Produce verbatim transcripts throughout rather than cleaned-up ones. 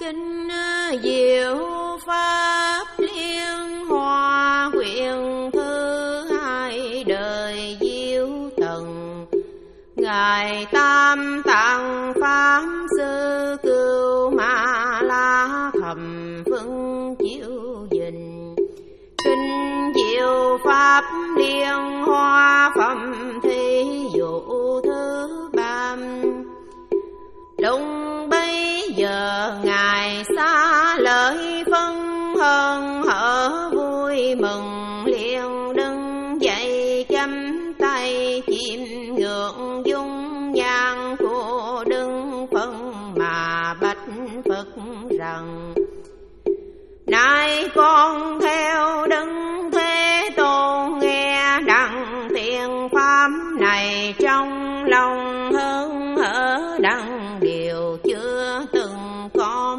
Kinh diệu pháp liên hoa quyển thứ hai đời diệu tầng. Ngài Tam Tạng Pháp Sư Cưu Ma La thầm phân chiếu dình. Kinh diệu pháp liên hoa phẩm thí dụ thứ ba. Lúc bấy giờ Ngài xa lời phân hơn hở vui mừng, liền đứng dậy chắp tay chìm ngưỡng dung nhan của Đức Phật mà bạch Phật rằng: Nay con theo Đức Thế Tôn nghe đặng thiện pháp này, trong lòng hơn hở đặng điều chưa từng có.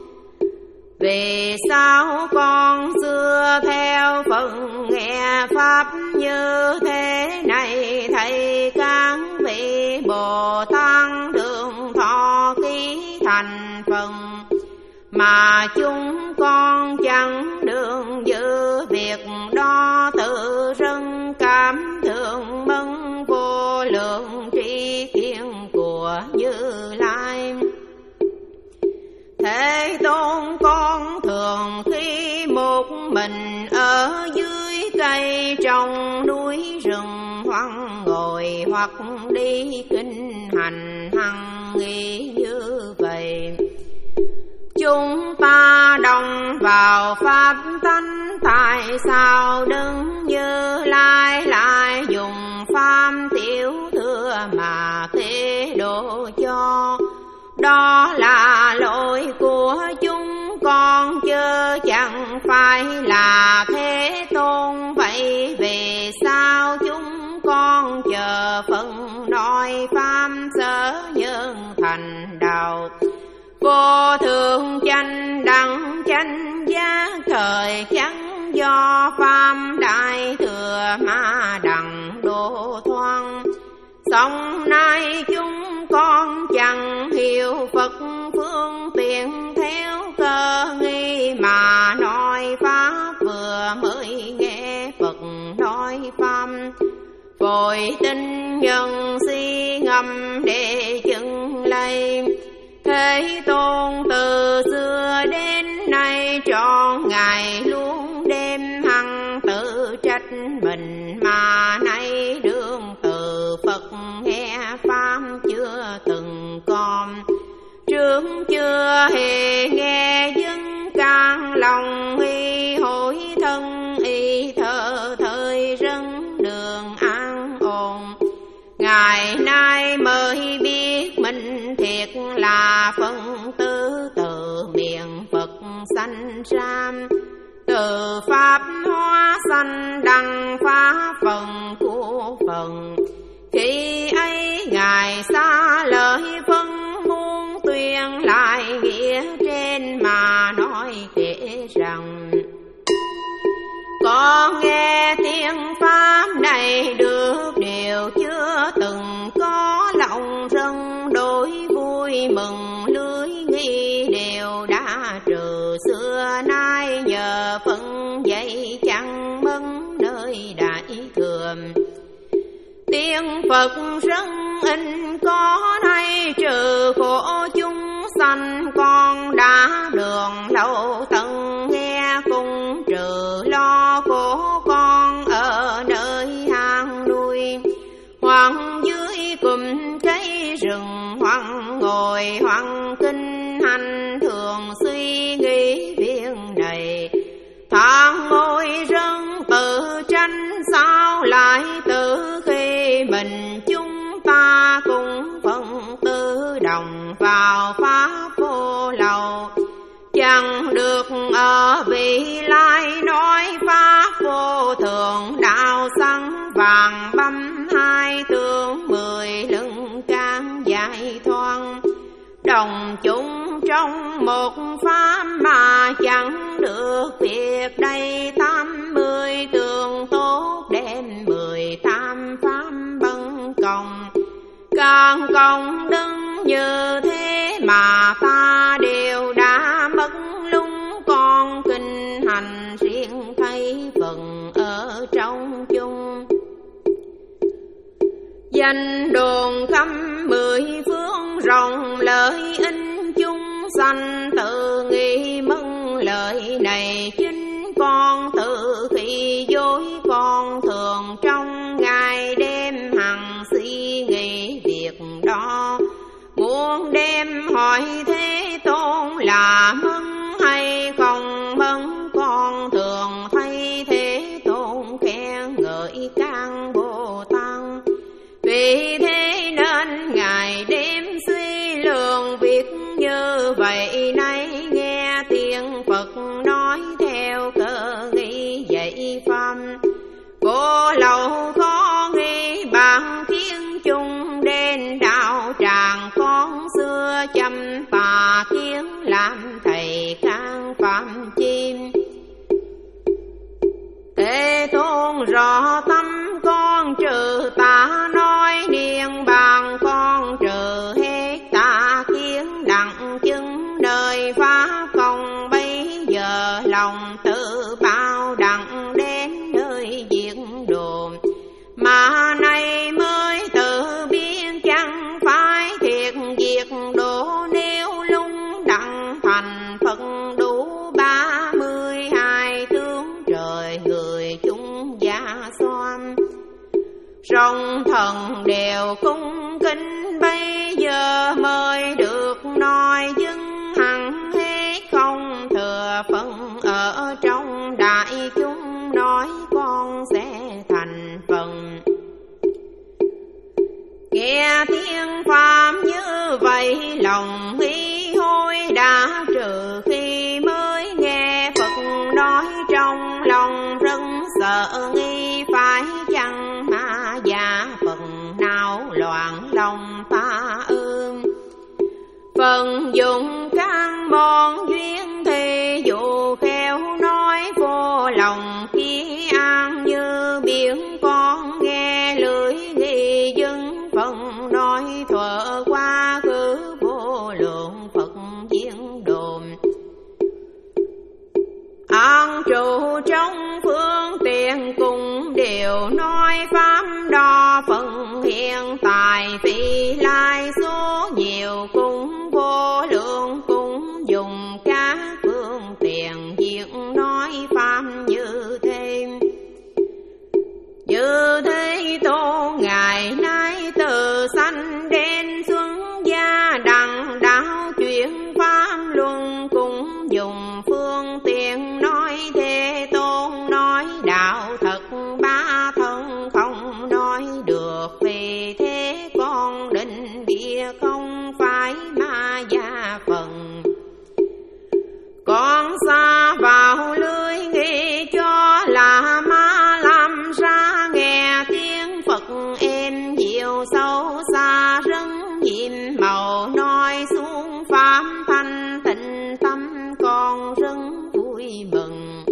Vì sao con xưa theo Phật nghe pháp như thế này, thầy các vị Bồ Tát đường thọ ký thành phần, mà chúng con chẳng được giữ việc đó, tự rân cảm thượng mân vô lượng tri kiến của Như Lai. Thế Tôn con thường khi một mình ở dưới cây trong núi rừng, hoặc ngồi hoặc đi kinh hành hằng nghĩ như vậy. Chúng ta đồng vào pháp tánh, tại sao đứng Như Lai lại dùng pháp tiểu thừa mà thế độ cho? Đó là lỗi của chúng con chứ chẳng phải là Thế Tôn. Vậy vì sao chúng con chờ phần nói pháp sở nhân thành đạo? Vô thượng chánh đẳng chánh giác thời chẳng do pháp đại thừa mà đặng độ thoáng. Song nay chúng con chẳng hiểu Phật phương tiện, theo cơ nghi mà nói pháp, vừa mới nghe Phật nói pháp. Vội tin nhân si ngầm để chứng lây. Thế Tôn từ xưa đến nay trọn ngày luôn đêm hằng tự trách mình, mà nay đương từ Phật nghe pháp chưa từng con. Trước chưa hề nghe dân can lòng y hối thân, y thở thời rân đường an ổn. Ngày nay mới biết mình thiệt là phân tư từ miệng Phật sanh ra. Từ pháp hóa sanh đăng phá phần của phần. Khi ấy Ngài xa lời phân muôn tuyên lại nghĩa trên, mà nói kể rằng: Con nghe tiếng pháp này được điều chưa từng có, lòng rất đối vui mừng, lưới nghi đều đã trừ. Xưa nay nhờ phân dạy chẳng mất nơi đại thừa. Tiếng Phật rất in có nay, trừ khổ chúng sanh con đã đường lâu tận nghe, cùng trừ lo khổ con ở nơi hang nuôi. Hoặc dưới cùm cây rừng, hoặc ngồi hoặc kinh hành, thường suy nghĩ việc này. Thang ngồi rân tự tranh, sao lại tự khi mình chúng ta cũng phân tư đồng vào pháp vô lậu. Chẳng được ở vị lai nói pháp vô thường, đạo xăng vàng băm hai tương mười lưng can giải thoáng. Đồng chúng trong một pháp mà chẳng được việc đây, tám mươi tường tốt đem mười tam pháp bân công. Càng công đức như thế mà ta đều đã danh đồn khắp mười phương rộng lợi in chúng sanh tự nghi mừng lợi này chính con tự khi dối con thường trong ngày đêm hằng suy nghĩ việc đó muốn đem hỏi Thế Tôn là mừng hay không mừng con thường thấy Thế Tôn khen ngợi các Bồ Tát vì thế nên ngày đêm suy lượng việc như vậy nay nghe tiếng Phật nói theo cơ nghĩ dạy pháp cô lậu khó nghĩ bạn khiến chung đến đạo tràng con xưa chăm tà kiến làm thầy can phạm chim Thế Tôn rõ tâm con trừ tà nói niên bàn con trừ hết tà kiến đặng chứng đời pháp công bây giờ lòng tự bao đặng đến nơi diệt đồn mà nay mới tự biết chẳng phải thiệt diệt độ nếu lung đặng thành Phật đủ ba mươi hai tướng trời người chúng gia xoan song thần đều cung kính bây giờ mới được nói dưng hằng hết không thừa phần ở trong đại chúng nói con sẽ thành phần nghe tiếng pháp như vậy lòng ý hối đã trừ khi mới nghe Phật nói trong lòng rất sợ nghi phải chăng ma giả phần nào loạn lòng ta ương phần dụng các món duyên thì dụ khéo nói vô lòng khi an như biển con nghe lưỡi ghi dưng phần nói thuở qua khứ vô lượng Phật diễn đồn an trụ trong phương tiện cùng đều nói pháp đo phần hiện tại vị lai số nhiều cũng vô lượng cũng dùng các phương tiện diễn nói pháp như thế như thế Tôn ngày nay từ sanh đến xuân gia đặng đạo chuyển pháp luân cũng dùng phương tiện nói Thế Tôn nói đạo thật ba thân không nói được vì thế con định bia không phải ma gia phần con xa vào lưới nghĩ cho là ma làm ra nghe tiếng Phật êm dịu sâu xa rất nhiệm màu nói xuống pháp thanh tịnh tâm con rất vui mừng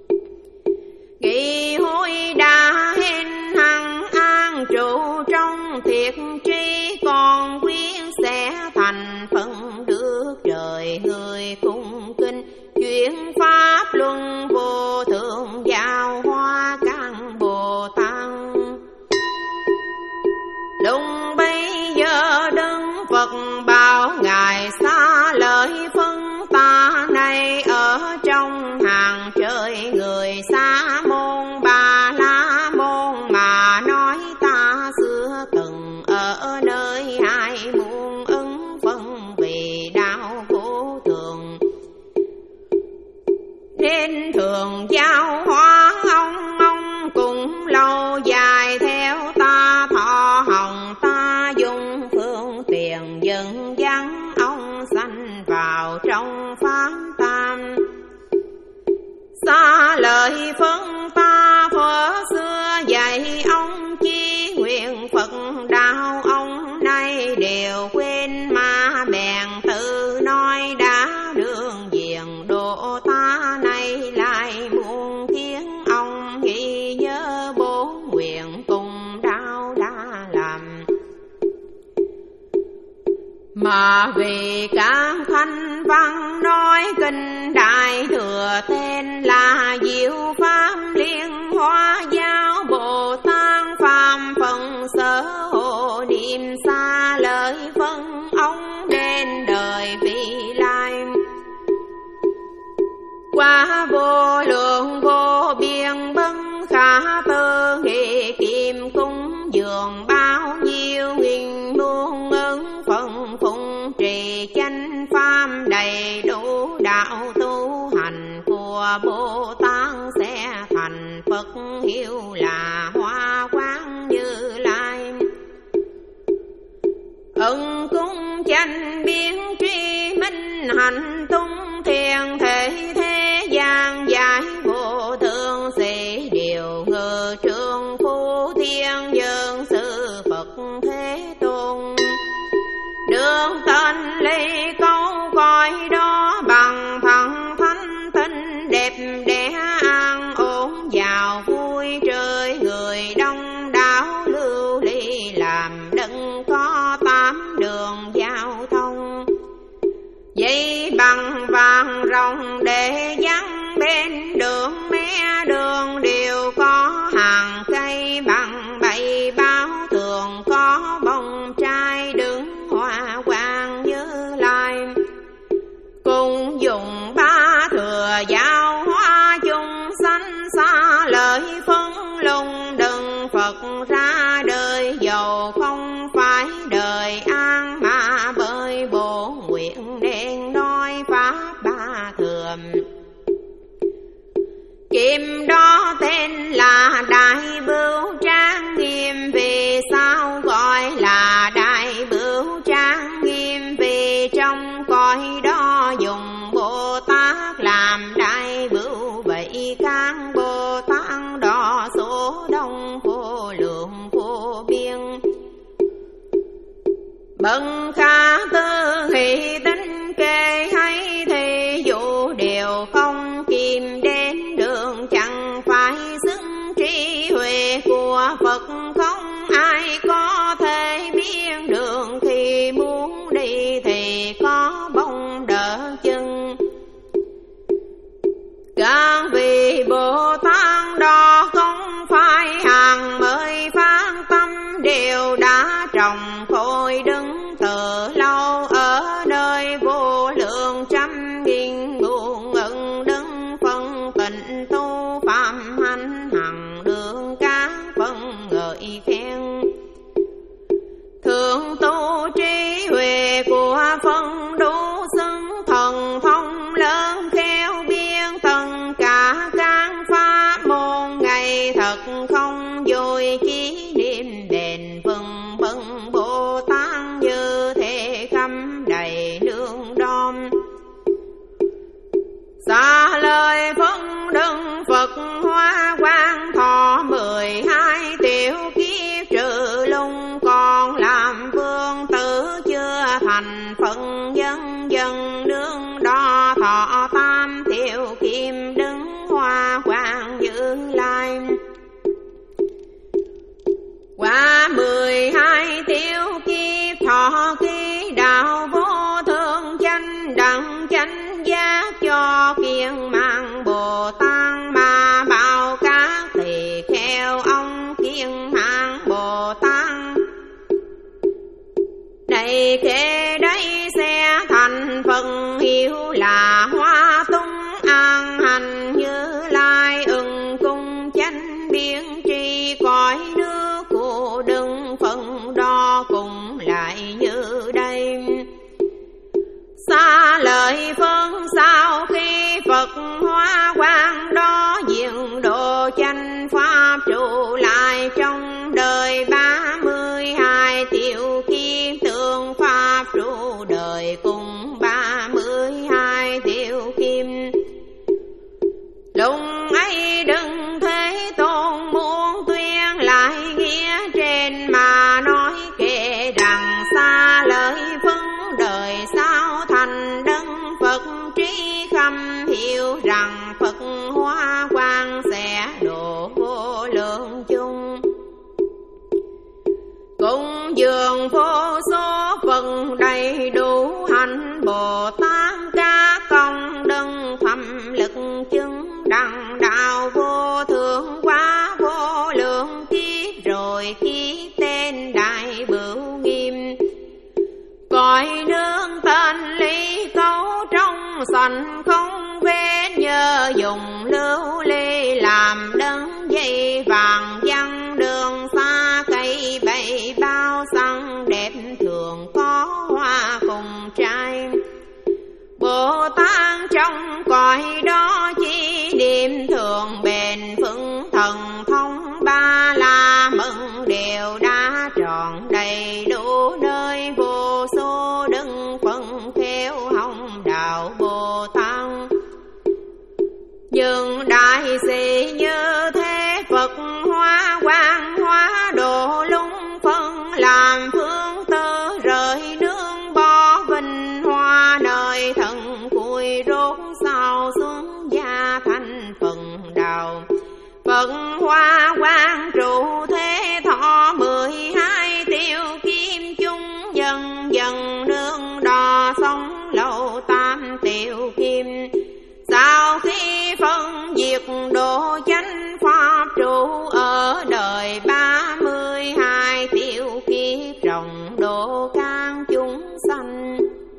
kỳ hối đã hên hằng an trụ trong thiệt tri con quyết sẽ thành phần được trời người cung kinh chuyển pháp luân vô thượng giáo hóa các Bồ Tát lúc bây giờ đứng Phật bảo ngài xa lợi phân ta này ở trong hàng trời người xa môn Ba La môn mà nói ta xưa từng ở nơi hai muôn ứng phân vì đạo vô thường nên thường giáo hóa ông ông cũng lâu dài theo ta thọ hồng ta dùng phương tiện dẫn dắt ông sanh vào trong pháp tam xa lời phân ta thuở xưa dạy ông chi nguyện Phật đạo ông nay đều quên mà bèn tự nói đã đường diện độ ta nay lại muôn khiến ông ghi nhớ bốn nguyện cùng đạo đã làm mà vì các thanh văn nói kinh đại thừa tên là diệu pháp liên hoa giáo Bồ Tát phàm phần sở hộ hộ niệm xa lời phân ông đến đời vị lai. Qua vô lượng vô biên bấn khả tư nghị kim cung dường bao nhiêu nghìn muôn ơn phần phụng trì chánh pháp đầy đủ đạo tu hành của Bồ Tát sẽ thành Phật hiệu là Hoa Quang Như Lai. Ân cung chánh biến tri minh hành tung thiền thể thế gian giải vô thượng sĩ điều ngự trương phu thiên dương sư Phật Thế Tôn. Đường tên ly câu coi đó bằng thần thánh tinh đẹp đẽ an ổn giàu vui trời người đông đảo lưu ly làm đấng có tám đường giao thông. Dây bằng vàng rồng để dắn bên đường mé đường đều có hàng cây bằng bậy báo thường có bông trai đứng hoa quang Như Lai. Cùng dùng ba thừa giao hoa chung sanh xa lợi phân lùng đừng Phật ra đời giàu không phải đời an mà bởi bổ nguyện đen nói pháp ba thường. Kim đó tên là Đại Bửu Trang Nghiêm. Vì sao gọi là Đại Bửu Trang Nghiêm? Vì trong cõi đó dùng Bồ Tát làm Đại Bửu. Vậy các Bồ Tát đó số đông vô lượng vô biên. Bần khả tư nghị tính kê hay thì dụ đều không kìm đến đường chẳng phải xứng trí huệ của Phật. Không ai có thể biết đường khi muốn đi thì có bông đỡ chân. Các vị Bồ Tát đó không phải hàng mới phát tâm đều đã trồng khôi đứng từ lâu ở nơi vô lượng trăm nghìn muôn ân đứng phân tịnh tu phạm hành hằng đường các phân ngợi khen. Thường tu trí huệ của phân đủ xứng thần thông lớn khéo biên tất cả các pháp môn ngày thật không vui chí niệm đền vừng vân Bồ Tát như thế khâm đầy nương đom. Xa lời phân đừng Phật Hoa Quang thọ mười hai tiểu kiếp trừ lung còn làm vương tử chưa thành phận dân dân nương đo thọ tam tiểu kim đứng Hoa Quang Như Lai. Qua mười hai tiểu kiếp thọ ký đạo vô thượng chánh đẳng chánh giác cho kiên mạng Bồ Tát mà bao các thì theo ông kiên mạng Bồ Tát. Đây kể đây sẽ thành phần hiệu là Hoa Tung an hành Như Lai. Ưng cung chánh biến tri cõi nước của đừng phân đo cùng lại như đây. Xa lời phân sau khi Phật Hoa Quang đó diện độ chánh pháp trụ lại trong đời ba mươi hai tiểu kim tượng pháp trụ đời cùng ba mươi hai tiểu kim. Lúc ấy đừng Thế Tôn muốn tuyên lại nghĩa trên mà nói kể rằng xa lời phân đời sau thành đấng Phật trí khâm hiểu rằng Phật Hoa Quang sẽ độ vô lượng chung. Cũng dường vô số phần đầy đủ hạnh Bồ Tát ca công đấng thâm lực chứng đặng đạo vô thượng quá vô lượng kiếp rồi kiếp tên Đại Bửu sành không vết, nhờ dùng lưu ly làm đấng dây vàng văn đường xa cây bậy bao xăng đẹp thường có hoa cùng trai. Bồ Tát trong cõi đó chỉ niệm thường bền vững thần thông ba la mừng đều đã tròn đầy đủ nơi vô số đấng phân khéo hồng đạo Bồ Tát. Nhưng đại sĩ như thế Phật hóa quang hóa độ lung phân làm phương tư rời nương bỏ vinh hoa nơi thần cùi rốt sao xuống gia thành phần đạo. Phật hoa quang trụ thế thọ mười hai tiêu kim chung dần dần nương đò sống lâu tam tiêu kim. Sau khi phân diệt độ chánh pháp trụ ở đời ba mươi hai tiêu kiếp rộng độ can chúng sanh.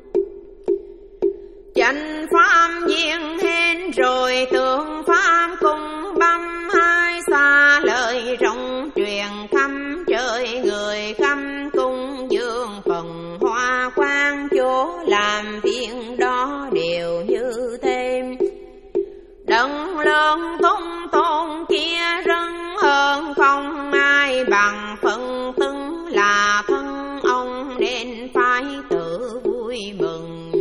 Chánh pháp viên hên rồi tượng pháp cùng băm hai xa lời rộng truyền khắp trời người khắp cung dương phần hoa quang chỗ làm việc đó đều như thế. Đấng lớn tung tôn kia rân hơn không ai bằng phân tưng là thân ông nên phải tự vui mừng.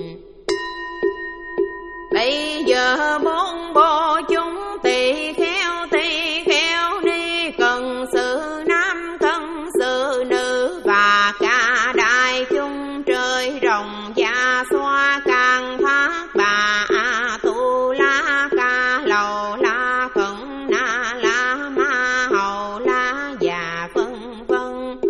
Bây giờ bốn bộ chúng tỳ kheo tỳ kheo đi cần sự nam cần sự nữ và cả đại chúng trời rồng gia xoa càng thác bà a tu la ca lầu la khẩn na la ma hầu la và vân vân.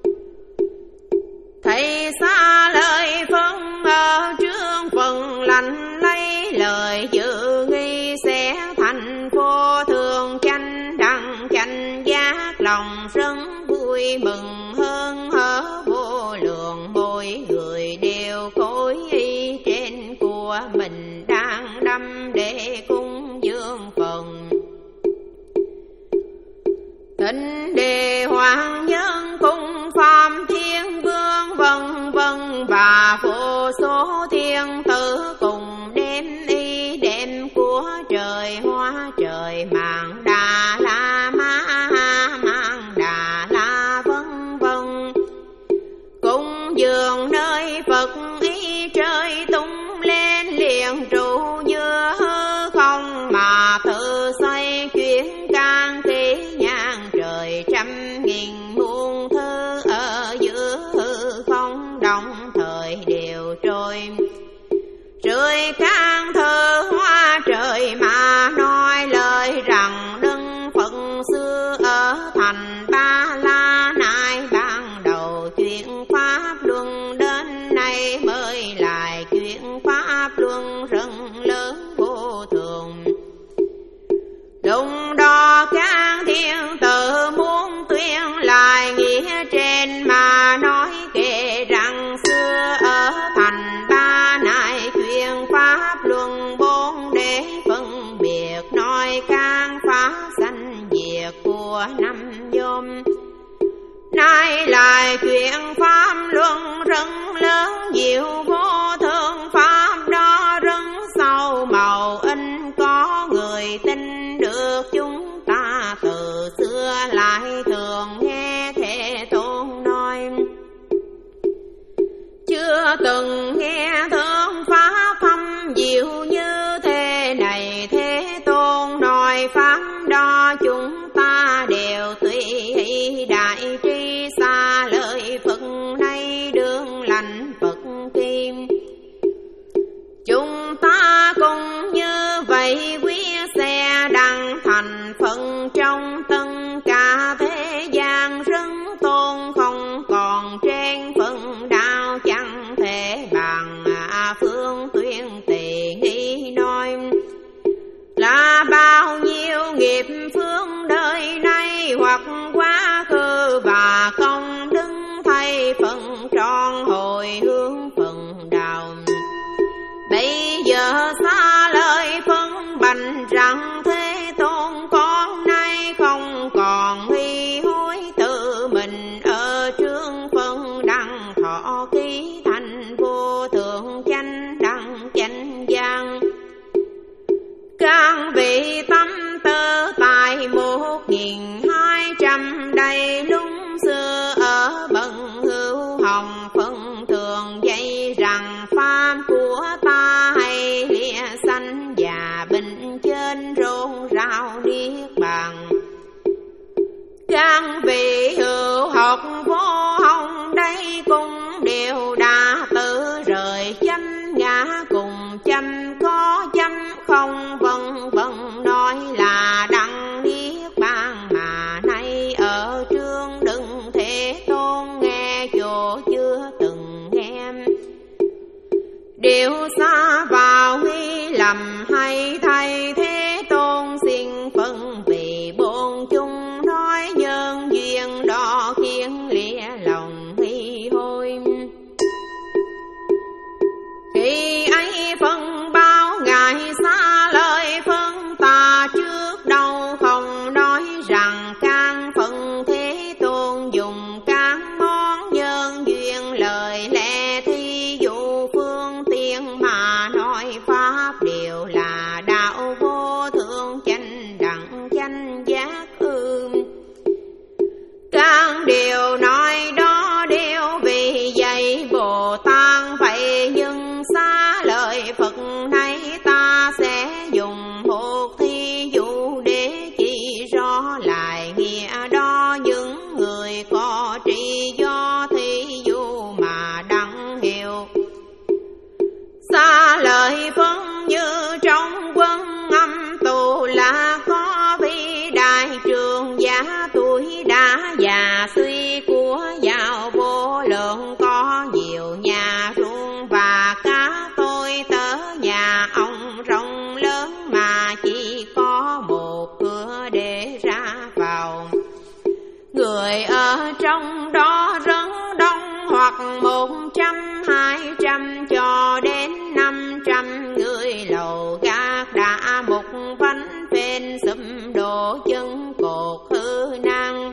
Thầy xa lời phân ở trước phần lành lấy lời dự nghi sẽ thành vô thường chánh đẳng chánh giác lòng rất vui mừng hơn hở vô lượng. Mỗi người đều khối y trên của mình đang đâm để cúng dường phần. Thịnh đề hoàng nhân cung phạm thiên vương vân vân và vô số thiên tử cùng đem y đem của trời hoa trời mạng đà la ma mạng đà la vân vân. Cung dường nơi Phật ý trời tung lên liền trụ như hư không mà tự xoay chuyển can thế nhang trời trăm nghìn muôn thứ ở giữa hư không đồng thời đều trôi. Trời can thơ hoa trời mà nói lời rằng đấng Phật xưa ở thành Ba La nay ban đầu chuyện pháp luân đến nay mới lại chuyện pháp luân rất lớn vô thường. Lúc đó các thiên tử muốn tuyên lại nghĩa trên mà nói kể rằng xưa ở thành Ba này chuyện pháp luân bốn để phân biệt nói can pháp sanh diệt của năm vốn. Nay lại chuyện pháp luân rất lớn diệu vô thường pháp đó rất sâu màu in có người tin được. Chúng ta từ xưa lại thường nghe Thế Tôn nói chưa từng nghe thương pháp thâm diệu như thế này. Thế Tôn nói pháp đó chúng ta đều tùy hỷ đại tri xa lời Phật nay đương lành Phật kim. Chúng ta cùng như vậy quý xe đăng thành phần trong tất cả thế gian rất tôn không còn trên phần đạo chẳng thể bằng phương tuyên tỳ nghĩ nói là bao nhiêu nghiệp phương đời nay hoặc quá khứ và công đức thay phần tròn hồi hướng phần đạo. Bây giờ thọ ký thành vô thượng chánh đẳng chánh gian. Các vị tâm tư tại một nghìn hai trăm đầy lung xưa ở bần hữu hồng phân thường dạy rằng pháp của ta hay lìa sanh và bệnh trên rôn rao niết bàn. Các vị hữu học vô hồng đây cũng đều đã tự rời chánh ngã cùng chánh có chánh không vân vân nói là đặng niết bàn mà nay ở trương đừng Thế Tôn nghe chỗ chưa từng nghe. Điều xa vào nghi lầm hay thay Thế Tôn xin phân vì bổn chung nói nhân duyên đó khiến lìa lòng nghi hôi. Khi ấy phân bao ngài xa lời phân ta trước đâu không nói rằng can phân Thế Tôn dùng các món nhân duyên lời lẽ thí dụ phương tiện mà nói pháp đều là đạo vô thượng chánh đẳng chánh giác ư. Các điều nói đó đều vì vậy Bồ Tát vậy nhưng xa lời Phật này ta sẽ dùng một thí dụ để chỉ rõ lại nghĩa đó. Những người có trí do thí dụ mà đặng hiểu. Xa lời phân như trong quân âm tù là có vị đại trường giả tuổi đã già suy của giàu vô lượng, có nhiều nhà ruộng và cá tôi tớ nhà ông rộng lớn mà chỉ có một cửa để ra vào. Người ở trong đó rất đông hoặc một trăm hai trăm cho đến năm trăm người, lầu gác đã một vánh phên sụm đổ chân cột hư năng.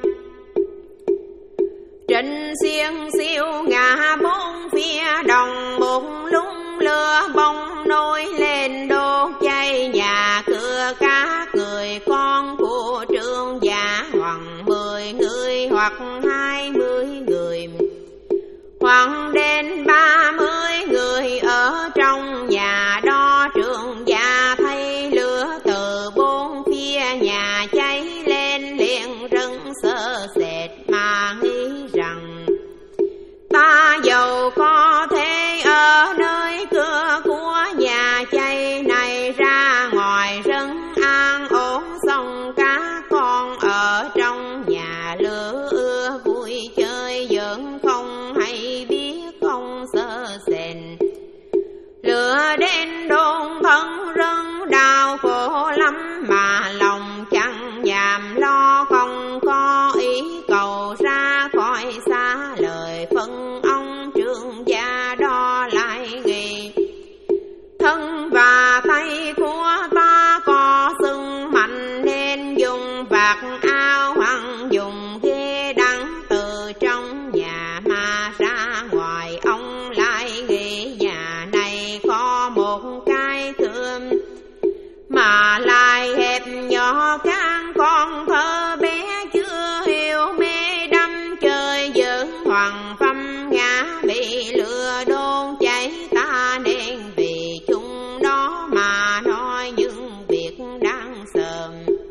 Trịnh xiên siêu ngã bốn phía đồng một lúc lửa bông nổi lên đốt cháy nhà cửa các người con của trương giả, hoặc mười người hoặc hai mươi người hoặc đến ba mươi người ở trong nhà đó. Trương giả thấy lửa từ bốn phía nhà cháy lên liền rất sợ sệt mà nghĩ rằng ta dầu có thể ở nơi cửa của nhà cháy này ra ngoài rất an ổn, xong các con ở trong nhà lửa ưa vui chơi giỡn không hay biết không sợ sệt. Lửa đến đôn thân rất đau khổ lắm mà lòng chẳng nhàm lo, không có ý cầu ra khỏi xa lời phân ông trương gia đó lại nghĩ. Thân và tay của ta có sưng mạnh nên dùng vạt áo hoặc dùng ghế đắng từ trong nhà mà ra ngoài. Ông lại nghĩ nhà này có một cái thơm mà lại hẹp nhỏ, các con thơ bé chưa hiểu mê đắm chơi giỡn hoàng phâm ngã bị lửa đốt cháy. Ta nên vì chúng đó mà nói những việc đáng sợ.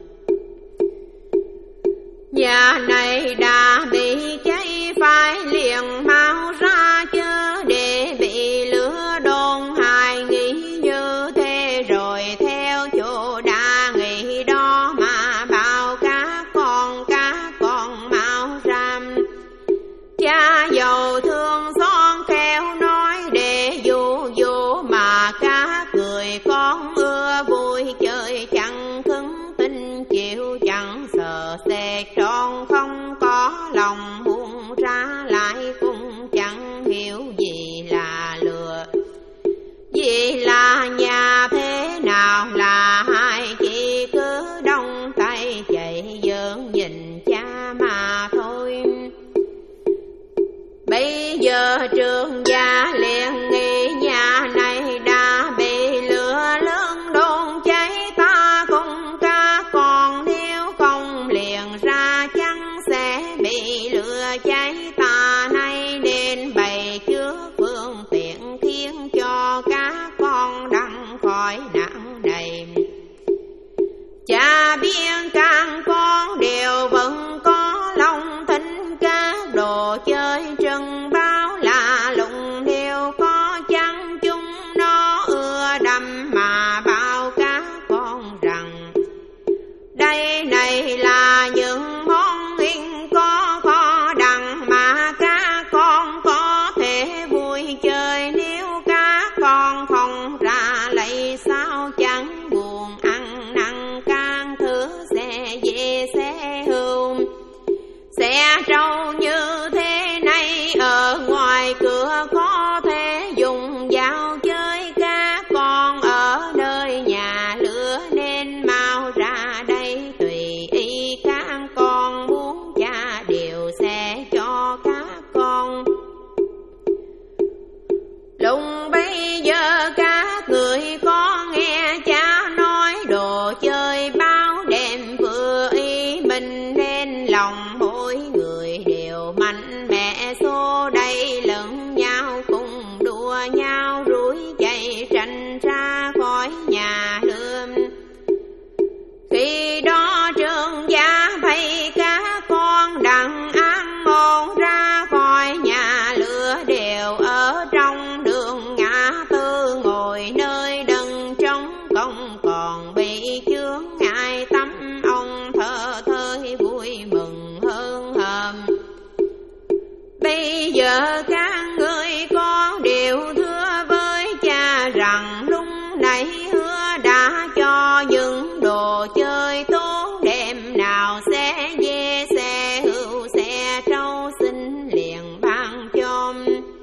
Nhà này đã bị cháy phải liền mau ra chớ để bị lửa đốt. Hai nghĩ như thế rồi theo chỗ đã nghĩ đó mà bảo các con các con mau ra. Cha giàu thương xót khe Bây giờ Trương gia liền nghĩ nhà này đã bị lửa lớn đốt cháy, ta cùng các con nếu không liền ra chăng sẽ bị lửa cháy. Ta nay nên bày trước phương tiện khiến cho các con đặng khỏi nạn này. Cha biết các con đều vẫn có lòng thính các đồ chơi trần bao lạ lùng, đều có chăng chúng nó ưa đắm mà bao các con rằng đây này là những món in có kho đằng mà các con có thể vui chơi. Nếu các con không ra lấy sao chẳng buồn ăn năn can thứ sẽ về sẽ hưu xe trâu như thế này ở ngoài cửa có thể dùng dao chơi. Các con ở nơi nhà lửa nên mau ra đây, tùy ý các con muốn cha đều sẽ cho các con. Lúc bây giờ các người có nghe cha nói đồ chơi bao đêm vừa ý mình, nên lòng mỗi người đều mạnh mẽ xô đẩy lẫn nhau cùng đua nhau rủi chạy tranh ra khỏi nhà lửa. Khi đó Trương gia thấy các con đặng an ổn ra khỏi nhà lửa, đều ở trong đường ngã tư ngồi nơi đần trống không còn bị chướng ngại tâm ông thơ thơi vui mừng hơn hờm. Bây giờ các người con đều thưa với cha rằng lúc nãy hứa đã cho những đồ chơi tốt đêm nào sẽ về xe hữu xe trâu xin liền ban cho.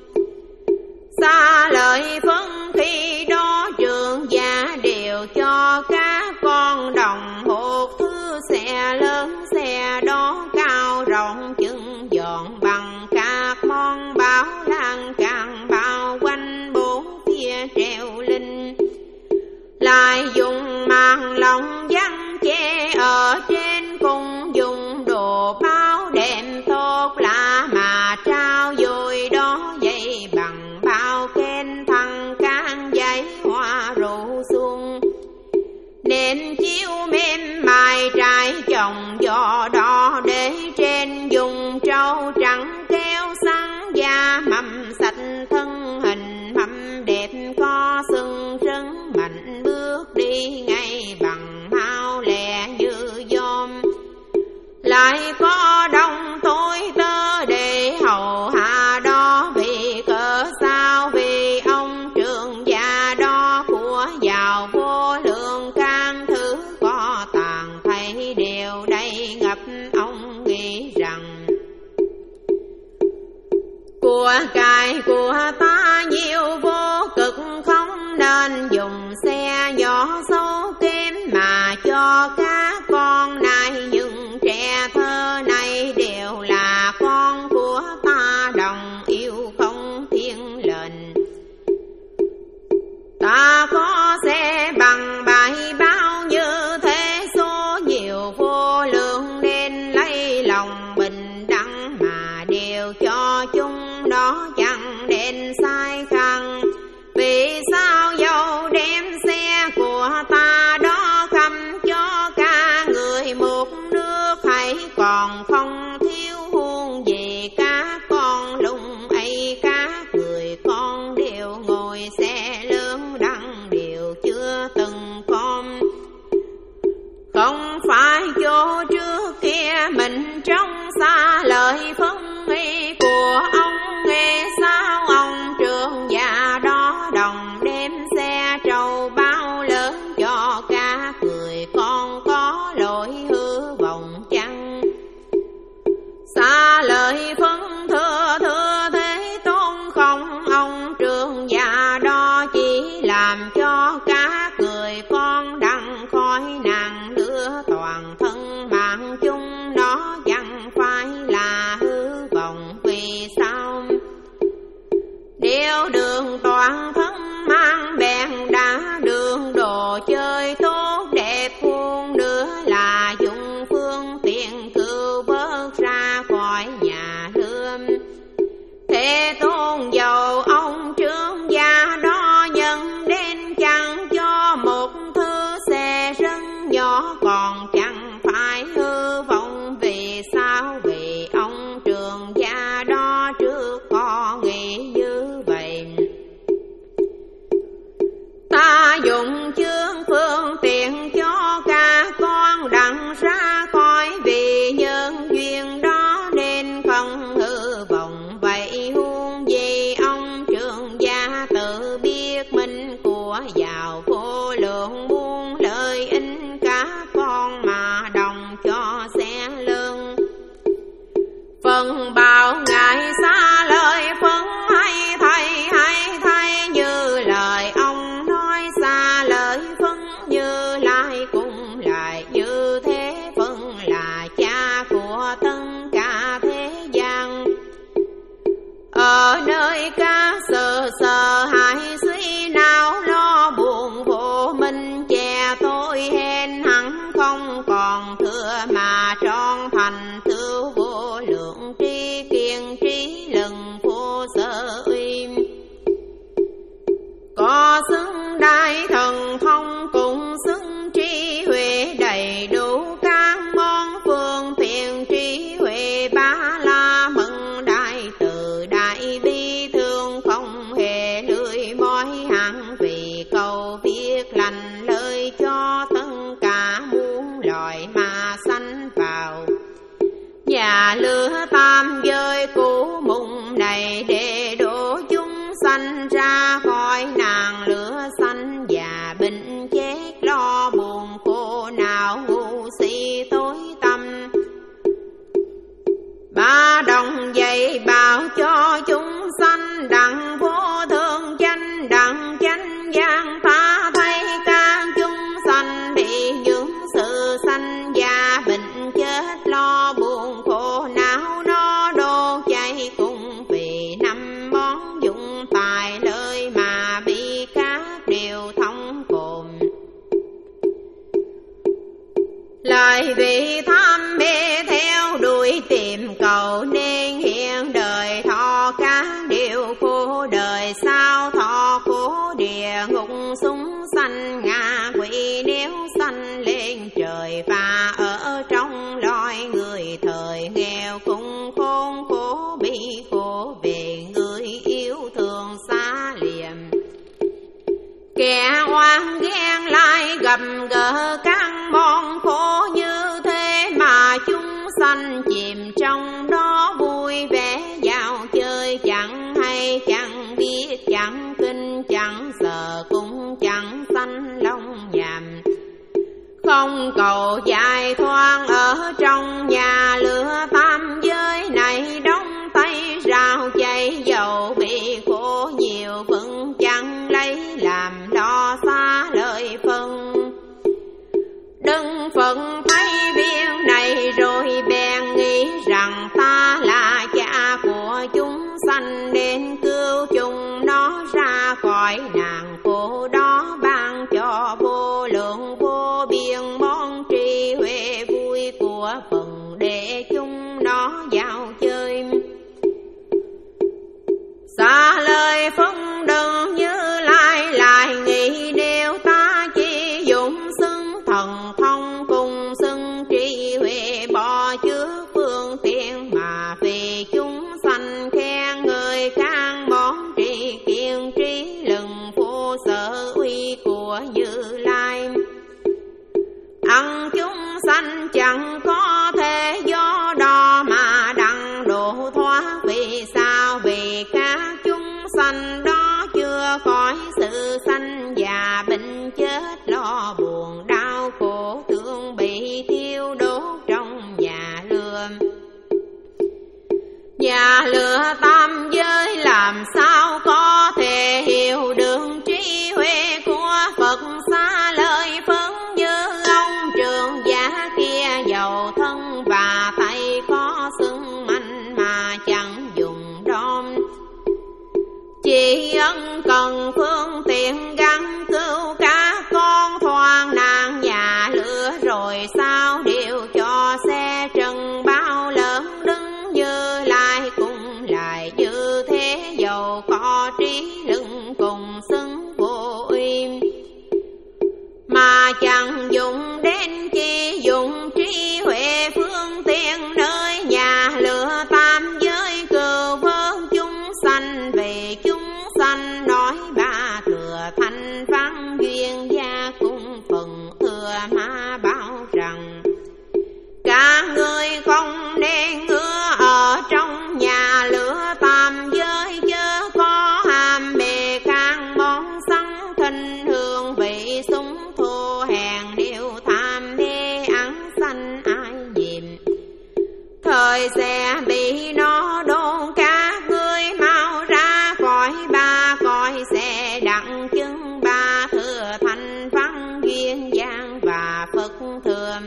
Xa lời phân khi đó Trương gia đều cho các con đồng một thứ xe lớn, xe đó cao rộng chừng dọn bằng các món báo lan can bao quanh bốn phía treo linh, lại dùng màn lông văng che ở trên cùng, dùng đồ bao đệm tốt lạ mà trao dồi đó dây bằng bao khen thăng can giấy hoa rượu xuân, nên chiếu mềm mại trái chồng gió đỏ để trên dùng trâu trắng kéo sắn da mầm sạch thân hình mầm đẹp có sừng rấn mạnh bước đi ngay bằng mau lẹ như dòm, lại có đông tối tơ để hầu hạ đó. Vì cớ sao? Vì ông Trương gia đó của giàu vô lượng can thứ có tàn thấy đều đầy ngập. Ông nghĩ rằng của cải của ta nhiều vô cực, không nên dùng xe nhỏ xấu kém mà cho các con này. Nhưng trẻ thơ này đều là con của ta, đồng yêu không thiên lệnh. Ta có xe bằng bài bao như thế số nhiều vô lượng, nên lấy lòng bình đẳng mà đều cho chúng đó chẳng nên sai khăn. Vì sao dâu đem xe của ta đó khăm cho cả người một nước, hãy còn không thiếu huống gì các con. Lúc ấy các người con đều ngồi xe lớn đặng đều chưa từng con, không phải chỗ trước kia mình trong xa lời phân nghi của ông. Nghe sao ông Trương gia toàn thân mang bèn đã đường đồ chơi tốt đẹp muôn nữa là dùng phương tiện cứu vớt ra khỏi nhà lương. Thế Tôn dầu ông trương gia đó nhân đến chẳng cho một thứ xe rất nhỏ, còn chẳng phải hư vọng. Vì sao? Vì ông trường gia đó trước có nghĩ như vậy. Ta dùng chương phương tiện cho cả con đặng ra khỏi, vì nhân duyên đó nên không hư vọng. Vậy huống gì ông trường gia tự biết mình của giàu vô lượng, muôn lợi ích cả con mà đồng cho xe lưng. Phần bao ngài xa lời phân hay thay hay thay, như lời ông nói xa lời phân Như Lai cũng lại như thế. Phân là cha của tất cả thế gian, ở nơi các sự sợ hãi suy não lo buồn vô minh che tôi hèn hẳn không còn thừa, mà tròn thành tựu vô lượng tri kiên trí lần vô sở uy. Có xứng đại thần thông cùng xứng trí huệ đầy đủ các món phương tiện trí huệ ba la mừng đại từ đại bi thương không hề lười mỏi hẳn, vì cầu viết lành lời cho tất cả muôn loài mà sanh vào nhà lửa tam giới cũ mùng này, để đổ chúng sanh ra khỏi nàng lửa sanh và bệnh chết lo buồn khổ nào ngu si tối tâm. Ba đồng dạy bảo cho chúng sanh đặng vô thương chánh đặng chánh gian, ta thấy các chúng sanh bị những sự sanh và bệnh chết lo buồn khổ não nó đô cháy, cùng vì năm món dụng tài lời mà bị các điều thông cồn. Lại vì tham mê theo đuổi tìm cầu nên hiện đời thọ các điều khổ, đời sau thọ khổ địa ngục súng sanh ngạ quỷ, nếu sanh lên trời và ở trong loài người thời nghèo cùng khốn khổ bị khổ, về người yêu thương xa liềm. Kẻ oan ghen lại gầm gỡ các món khổ như thế, mà chúng sanh chìm trong đó vui vẻ dạo chơi, chẳng hay chẳng biết chẳng kinh chẳng sợ cũng chẳng sanh lòng nhàm. Không cầu giải thoát ở trong nhà lửa tam giới này, đóng tay rào chạy dầu bị khổ nhiều vẫn chẳng lấy làm lo xa lời phân. Đừng phận thấy viên này rồi bèn nghĩ rằng ta là cha của chúng sanh, nên cứu chúng nó ra khỏi nàng khổ đó, ban cho vô lượng vô biên món trí huệ vui của phần, để chúng nó vào chơi. Xa lời phân đừng Như Lai lại nghĩ, nếu ta chỉ dụng xưng thần thông cùng xưng trí huệ bỏ trước phương tiện, mà vì chúng sanh khen người can món tri kiên trí lần vô sở uy của Như Lai. Ăn chúng sanh chẳng có thể do đó mà đặng độ thoát. Vì sao? Vì các chúng sanh đó chưa khỏi sự sanh già bệnh chết lo buồn đau khổ thương bị thiêu đốt trong nhà lửa. Nhà lửa tam giới làm sao có thể hiểu được trí huệ của Phật xa lời phân, như ông trường giả kia giàu thân và tay có xưng mạnh mà chẳng dùng đom. Chỉ ân cần phương tiện gắn cứu các con thoát nạn nhà lửa, rồi sao điều cho xe trần bao lớn đứng Như Lai cùng lại như thế, dầu có trí lưng cùng xứng vô uy, mà chẳng dùng đến chi dùng trí huệ phương tiện nơi nhà lửa tam giới cừu vớn chúng sanh, về chúng sanh nói ba thừa thanh văn duyên gia cung phần thừa ma bảo rằng cả người không nên ưa ở trong nhà lửa tam giới, chớ có ham mê can món sắn thinh hương vị súng thô hèn điều tham mê ăn xanh ai nhiệm, thời sẽ bị nó đôn các ngươi mau ra khỏi ba cõi sẽ đặng chứng ba thừa thanh văn duyên giang và Phật thường.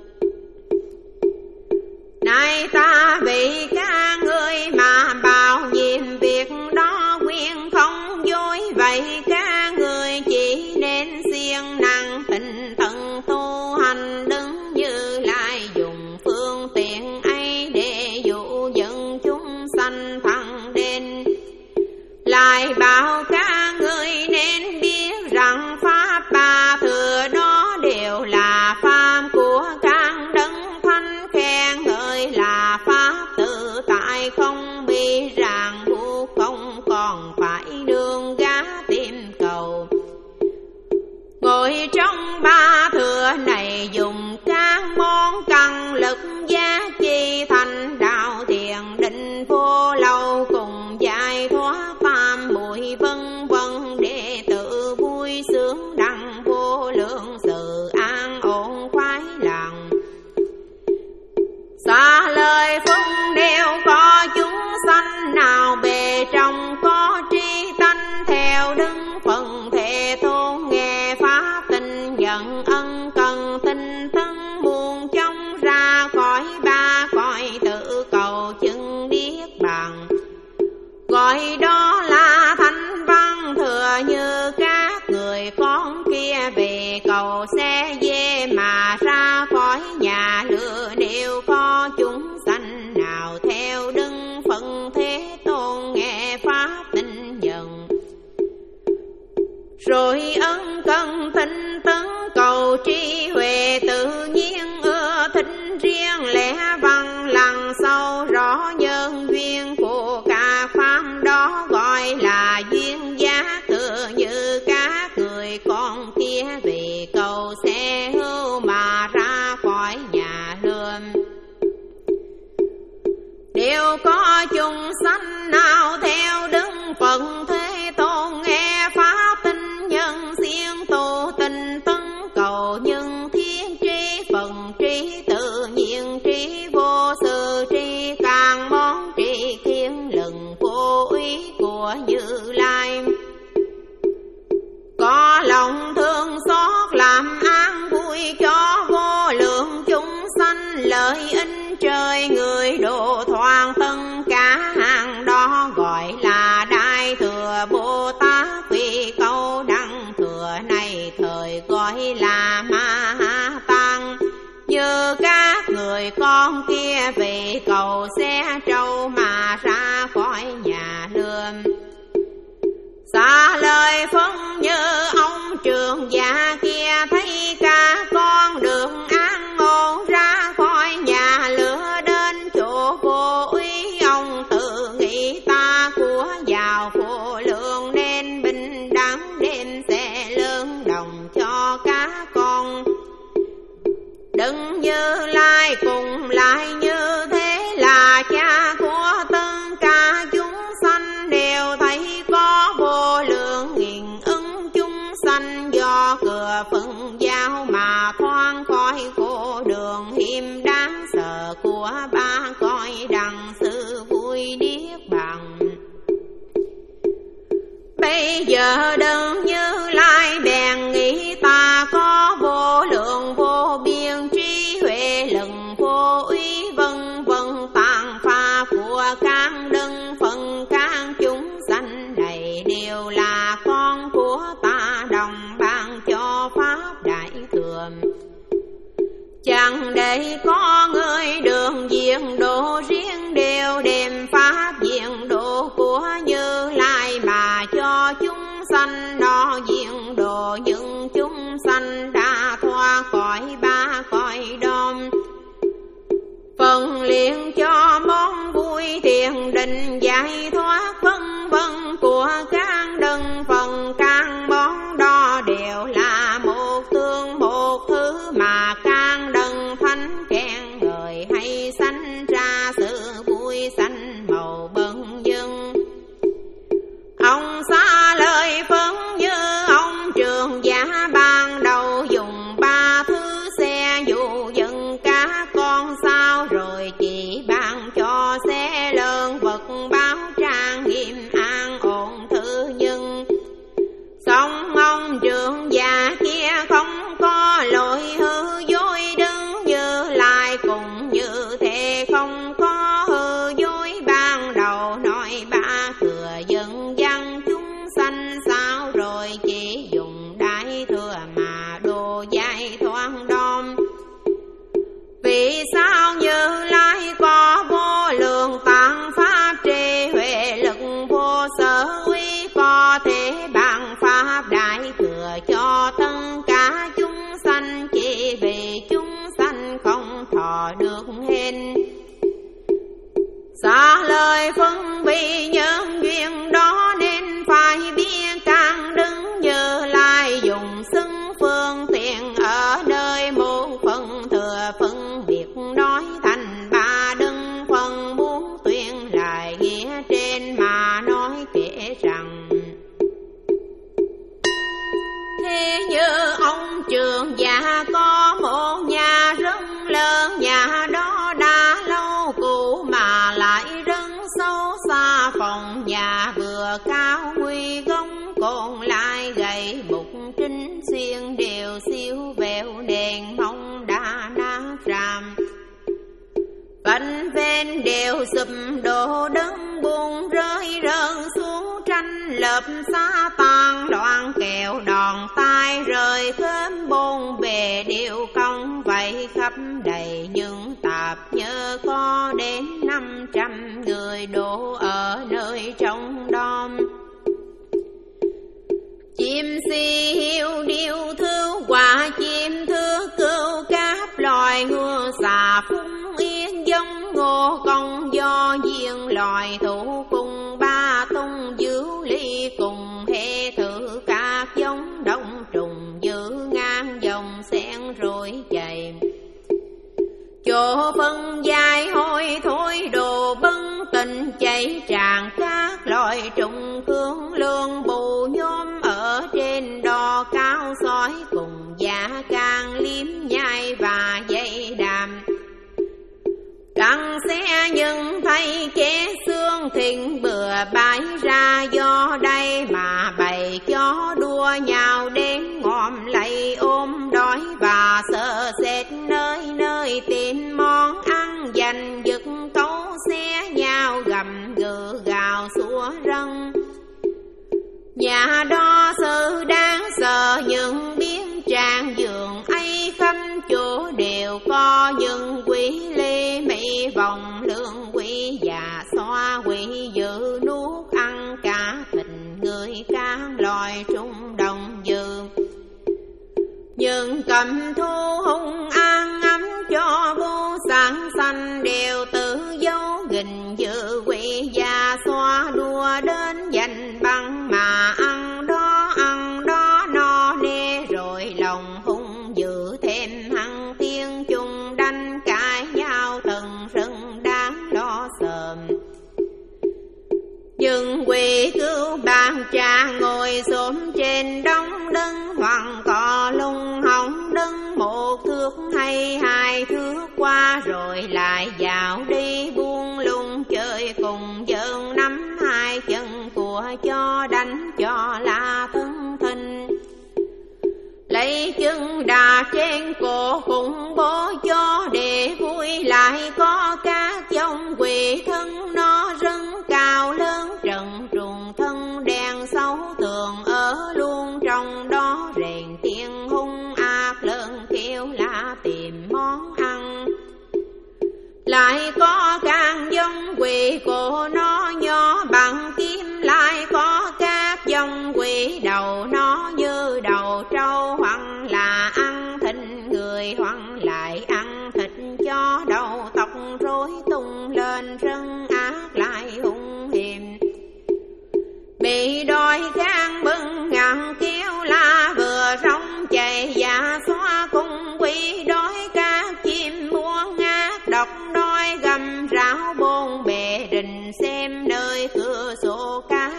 Này ta vì các ngươi mà bao nhiêu việc đó quyên không dối, vậy các ngươi chỉ nên siêng năng tinh thần tu hành đứng Như Lai, dùng phương tiện ấy để dụ dẫn chúng sanh thăng đến. Lại bảo các ngươi nên biết rằng pháp ba thừa đó đều là pháp của các đấng thanh khen ngợi, là pháp tự tại không bị ràng buộc, không còn phải đương gá tìm cầu. Ngồi trong ba thừa này dùng các món căn lực giá chi thành đạo thiền định vô lâu, cùng giải thoát tam muội vân vân, để tự vui sướng đặng vô lượng sự an ổn khoái lạc. Xa lời phân đều có chúng sanh nào bề trong có trí tánh, theo đứng phần thể tôn nghe pháp tình nhận ân cần tinh tấn, muôn trong ra khỏi ba cõi tự cầu chứng niết bàn. Gọi đó là thanh văn thừa, như các người con kia về cầu xe dê mà ra khỏi nhà lửa, nếu có chúng sanh nào theo đứng phần thế tôn nghe pháp tinh nhận, rồi ân cần tinh tấn cầu trí huệ, tự nhiên ưa thích riêng lẽ văn lặng sâu rõ nhân duyên của cả pháp đó, gọi là duyên giá. Tựa như các người con kia vì cầu xe hưu mà ra khỏi nhà lườm, đều có chúng sanh nào theo đứng phận thế tôn nghe pháp tinh nhân, siêng tu tinh tấn cầu nhân thiên trí, phần trí tự nhiên trí vô sự trí, càng món trí kiến lần vô úy của Như Lai. Có lòng thương xót làm an vui cho vô lượng chúng sanh, lợi ích trời người độ thoáng tất cả hàng đó, gọi là Đại Thừa Bồ Tát. Vì câu đăng thừa này thời gọi là Ma Tăng, như các người con kia vì cầu xe trâu mà ra khỏi nhà lườm. Xa lời phân như ông trường già kia thấy cả con đường an ổn ra khỏi nhà lửa đến chỗ vô úy, ông tự nghĩ ta của giàu vô lượng nên bình đẳng đêm sẽ lớn đồng cho các con. Đừng Như Lai cùng lại như thế là cha của tất cả chúng sanh, đều thấy có vô lượng nghìn ứng chúng sanh do cửa phân giao mà thoát khỏi khổ đường hiểm đáng sợ của ba cõi đặng sự vui niết bàn. Bây giờ đừng Như Lai bèn nghĩ ta có vô lượng vô biên trí huệ lần vô úy vân vân, tàn pha của các đấng phân các chúng sanh này đều là vậy có người đường diện độ riêng đều đem pháp diện độ của Như Lai mà cho chúng sanh đó diện độ những chúng sanh đã thoát khỏi ba cõi đom. Phần liền cho món vui thiền định giải thoát vân vân của các đấng phần các món đó đều là một tương một thứ mà các đấng thánh khen ngợi hay sanh ra sự vui sanh màu bần dân. Ông xa lời phấn như ông Trường Giả ban đầu dùng ba thứ xe dụ dẫn các con sao rồi chỉ ban cho xe lớn vật báo trang nghiêm an ổn thứ nhân. Xong ông Trường Giả kia không có lỗi hư dối đứng Như Lai cùng như thế không có hư dối ban đầu nói ba thừa dân dân chúng sanh sao rồi chỉ dùng đại thừa mà đồ giải thoáng đom. Vì sao Như Lai có vô lượng tạng pháp trí huệ lực vô sở uy có thể ban pháp đại thừa cho tất cả chúng sanh chỉ vì chúng sanh không thọ được hên. Xa lời phân bị nhân duyên đó nên phải biết càng đứng Như Lai dùng xưng phương tiện ở nơi một phần thừa phân biệt nói thành ba đấng phần muốn tuyên lại nghĩa trên mà nói kể rằng. Thế như ông Trường Giả có một nhà rất lớn, nhà đó đã lâu cũ mà lại rất xấu xa, phòng nhà vừa cao nguy gông còn lại gầy bục trinh xuyên đều siêu vẹo nền mông đã nát ràm. Vành ven đều sụp đổ đất buông rơi rơi xuống tranh lập xa tan loạn kẹo đòn tai rơi khóm bồn về điều công vậy khắp đầy những tạp nhớ có đến năm trăm người đổ ở nơi trong đom. Chim si hiu điêu thư quả chim thư cưu cáp loài ngựa xà phung yên giống ngô công do duyên loài thủ cùng ba tung giữ ly cùng hệ thử các giống đông trùng giữ ngang dòng sen rồi chạy. Chỗ phân dài hôi thối đồ bấn tình chảy tràn các loại trùng cương lương bù nhóm ở trên đò cao sói cùng giá càng liếm nhai và dây đàm. Căng xe nhưng thấy kế xương thịnh bừa bãi ra do đây mà bày cho đua nhau đến ngòm lầy ôm đói và sợ sệt nơi nơi tìm món ăn dành giật cấu xe nhau gầm gừ gào xua răng. Nhà đó sự đáng sợ những biến tràn giường ấy khắp chỗ đều có những quỷ lê mỹ vòng lương quỷ già xoa quỷ dự nuốt ăn cả thịt người cá loài trung đồng dư. Nhưng cầm thu hung an ấm cho vô sáng xanh đều tự dấu gìn dự quỷ già xoa đua đến dành bằng mà ăn đó ăn đó no nê rồi lòng hung dữ thêm hăng tiên chung đánh cãi nhau từng rừng đáng lo sờm. Nhưng quỷ cứu bàn trà ngồi xổm trên đống đứng hoàng cọ lung hỏng đứng một thước hay hai thước qua rồi lại dạo đi buông lung chơi cùng dơn nắm hai chân của cho đánh cho la thân thinh. Lấy chân đà trên cổ khủng bố cho để vui lại có các dòng quỷ thân nó rưng cao lớn trần trùng thân đen xấu tường ở luôn trong đó rèn tiếng hung ác lớn kêu la tìm món ăn.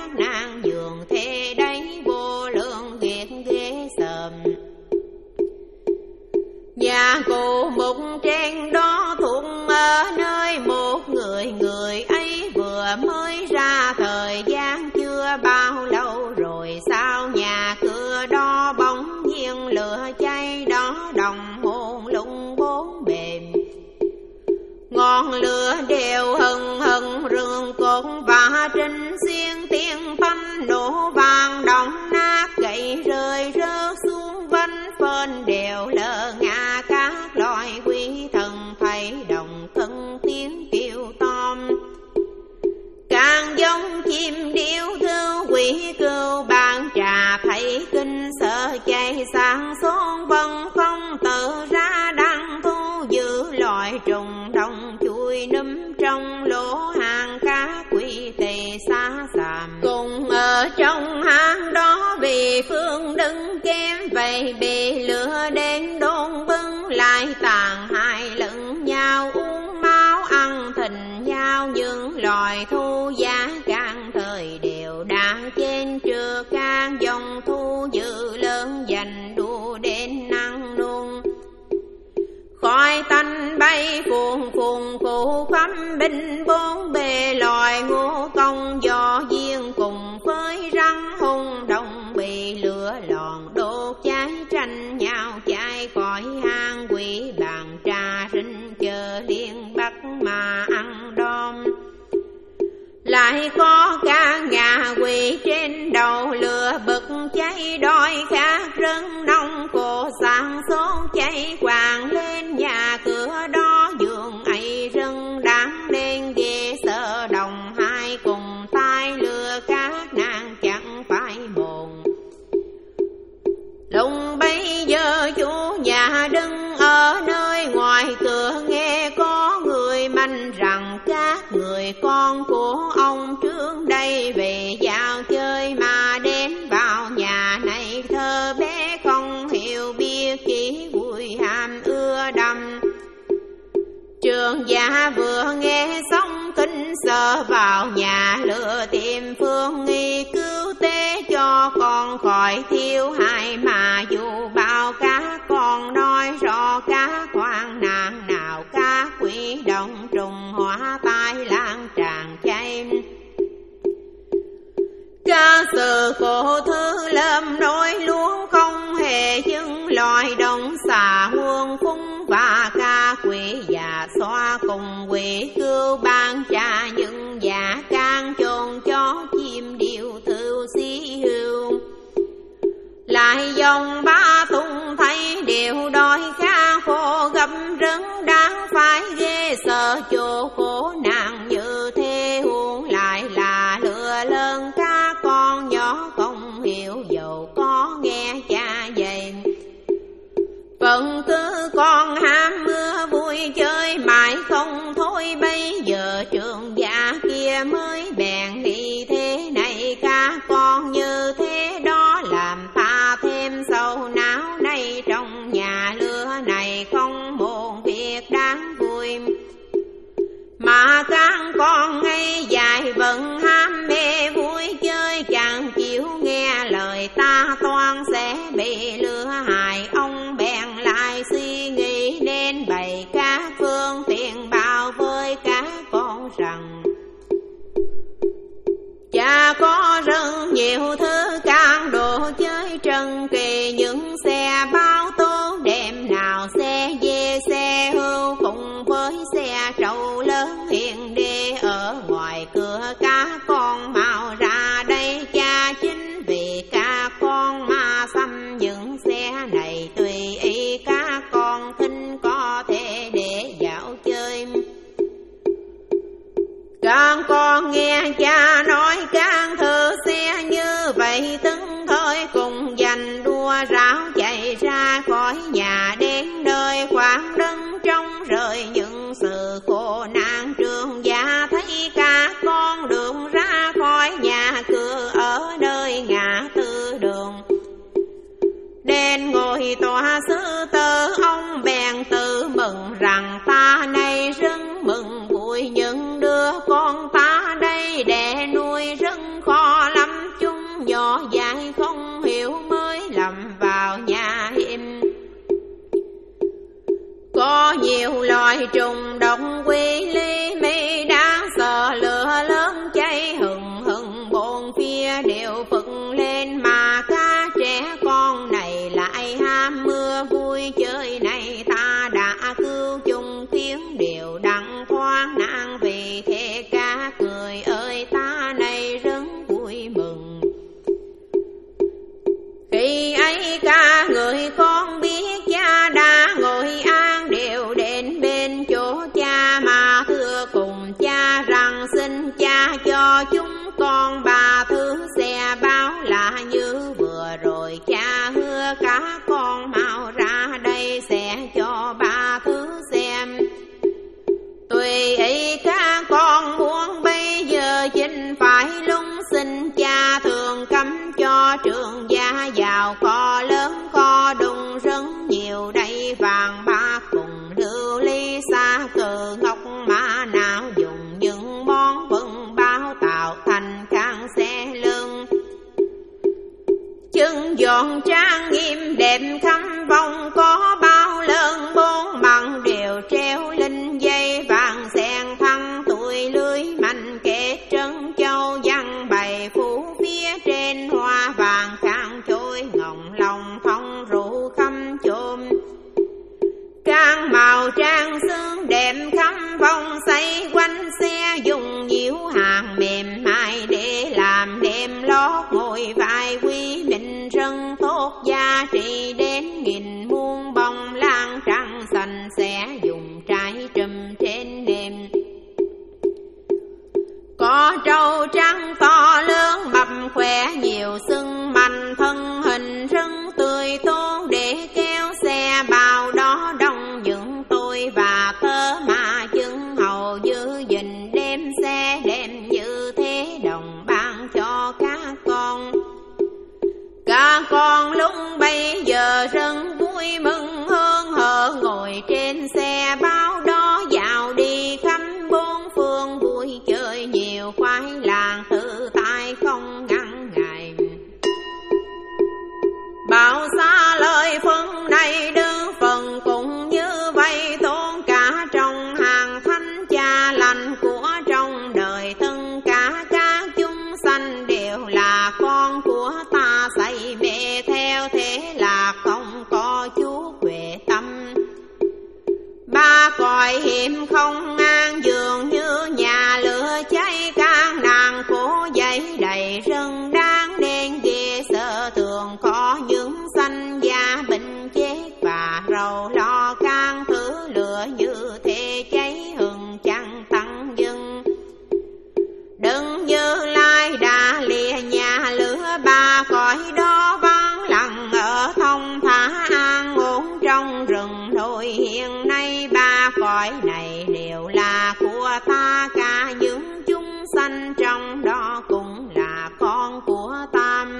các nàng giường thế đấy vô lượng ghét ghê sờm. Nhà cụ mục trên đó thuộc ở nơi một người, người ấy vừa mới ra thời gian chưa bao lâu rồi, sao nhà cửa đó bỗng nhiên lửa cháy đó đồng hồn lung bốn bề. Ngọn lửa đều hừng hừng rừng cột và trên xiên tiếng phanh nổ vàng động nát gậy rơi rớt xuống vánh phên đều lỡ ngã các loài quý thần thấy đồng thân tiếng kêu tom. Càng giống chim điêu thư quỷ cừu bàn trà thấy kinh sợ chạy sang xôn vân không tự ra đang thu giữ loại trùng đông chui núm trong lỗ hang cá quỷ tỳ xa xàm. Cùng ở trong hang đó vì phương đứng kém vậy bị lửa đến đôn bưng lại tàn hại lẫn nhau uống máu ăn thịt nhau. Những loài thu giá càng thời đều đã trên chưa can dòng thu dữ lớn dành đua đến năng nung. Khói tanh bay phun phun phủ khắp binh bốn bề loài ngô công do duyên cùng với răng hung động bị lửa lòn đốt cháy tranh nhau chạy khỏi hang quỷ bàn trà rinh chờ liên bắc mà ăn đom. Lại có cả ngà quỷ trên đầu lửa bực cháy đói khát rừng nông cổ sáng số cháy quàng lên nhà cửa đó giường ấy rừng đáng đen ghê sợ đồng hai cùng tai lửa các nàng chẳng phải buồn. Lúc bấy giờ chủ nhà đứng ở nơi ngoài cửa nghe có người manh rằng các người con của ông Trương đây về dạo chơi mà đến vào nhà này thơ bé không hiểu biết chỉ vui ham ưa đâm. Trường gia vừa nghe xong kinh sợ vào nhà lựa tìm phương nghi cứu tế cho con khỏi thiêu hại mà dù bao các con nói rõ các hoang nạn nào các quỷ động trùng hỏa tai lan tràn cháy. Ca sự khổ thứ lâm nói luôn không hề dừng loài động xà muôn phúng và ca quỷ già xoa cùng quỷ cưu ban trà những giả can chôn chó chim điệu thư xí hưu. Lại dòng ba tung thấy đều đói khát khổ gặp rừng đáng phải ghê sợ chỗ khổ nạn như thế huống lại là lửa lớn các con nhỏ không hiểu dầu có nghe cha dạy. Phận cứ con ham mưa vui chơi mãi không thôi bây giờ trường giả kia mới bèn đi thế này các con như thế đó làm ta thêm sâu nhỏ dài không hiểu mới lầm vào nhà hiểm. Có nhiều loài trùng độc quy ly mê đáng sợ, lửa lớn cháy hừng hừng bốn phía đều phừng lên, mà cá trẻ con này lại ham mưa vui chơi này. Ta đã cứu chung tiếng đều đặng thoáng nạn, vì thế cá cười ơi ta này rất vui mừng. Khi ấy cả người con biết cha đã ngồi an, đều đến bên chỗ cha mà thưa cùng cha rằng xin cha cho chúng con ba thứ xe báo là như vừa rồi cha hứa cả con mau ra đây sẽ cho ba thứ xem. Tùy ý các con muốn bây giờ chính phải lung xin cha thường cấm cho trường gia giàu có lớn kho đùng rất nhiều đây, vàng bạc cùng lưu ly xa cờ ngọc mã nào dùng những món vân bao tạo thành căn xe lưng. Chân dọn trang nghiêm đẹp khắp vòng có bao lớn bốn mặt đều treo linh dây vàng xen thăng tuổi lưới mạnh kết trấn châu văn bày phủ phía trên hoa vàng khang trôi ngọng lòng phong rượu khăm chôm. Càng màu trang xương đẹp khắp vòng xây quanh xe dùng nhiều hàng mềm mại để làm đêm lót ngồi vai quý mình rất tốt giá trị đến nghìn muôn bông lan trắng xanh sẽ dùng trái trùm trên nệm. Có trâu trắng to lớn mập khỏe nhiều sưng mạnh thân hình rất tươi tốt để kéo xe bao đó đông những tôi và tớ mà chứng hầu giữ gìn đêm xe đêm như thế đồng ban cho các con. Các con lúc bây giờ rất vui mừng hơn hở ngồi trên xe bao đó dạo đi khắp bốn phương vui chơi nhiều khoái làng tự tại không ngăn ngại. Bảo xa lời phân này đơn phần cũng như vậy tôn cả trong hàng thánh cha lành của trong đời, tất cả các chúng sanh đều là con của ta xây mẹ theo thế là không có chút huệ tâm. Ba cõi hiểm không an dường như nhà lửa cháy can nàng cố giấy đầy rừng đáng đen ghê sợ, thường có những sanh gia bệnh chết và rầu lo can thứ lửa như thế cháy hừng chẳng tăng dừng. Đừng Như Lai đã lìa nhà lửa ba cõi đó vắng lặng ở thông thả an ổn trong rừng đồi. Hiện nay ba cõi này đều là của ta, cả những chúng sanh trong đó cũng là con của Tam.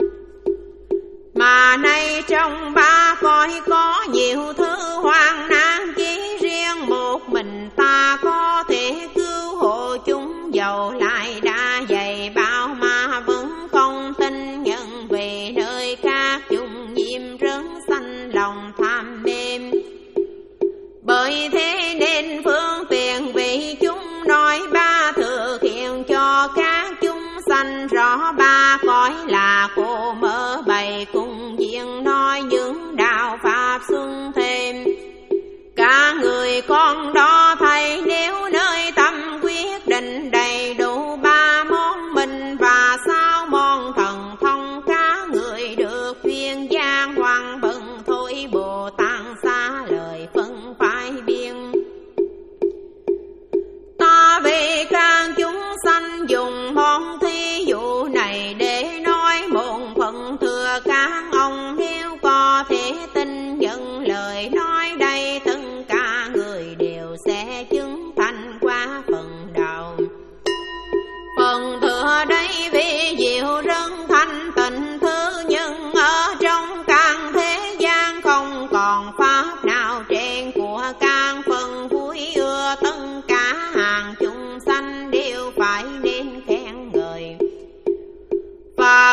Mà nay trong ba cõi có nhiều thứ hoang nạn, chỉ riêng một mình ta có thể cứu hộ chúng, dầu lại đã dày bao mà vẫn không tin nhận, về nơi các chúng nhiễm rất sanh lòng tham mê. Bởi thế nên phương tiện vì chúng nói ba thực hiện cho các chúng sanh rõ ba cõi là cô mở bày cùng diện nói những đạo pháp xuân thêm. Cả người con đó thấy nếu nơi tâm quyết định đầy đủ ba món mình và sao món thần thông, cả người được viên giang hoàng bận thôi Bồ Tát xa lời phân phái biên. Ta vì các chúng sanh dùng món thí dụ này để nói một phần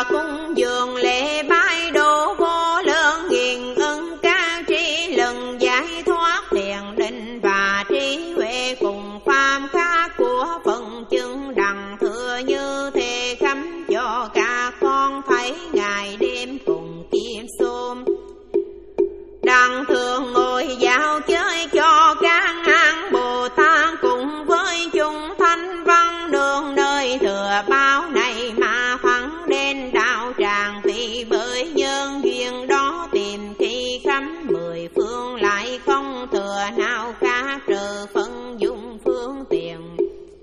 cung dường lễ bái đồ vô lượng nghiền ân ca tri lần giải thoát thiền định và trí huệ cùng phàm khác của phần chứng đặng thừa như thế khắm cho các con thấy ngày đêm cùng kiếm xôm đặng thường ngồi dạo chơi cho các hạng Bồ Tát cùng với chúng thanh văn đường nơi thừa bao này mà thắng đến đạo tràng vì bởi nhân duyên đó tìm khi khắp mười phương lại không thừa nào khác trừ phân dụng phương tiện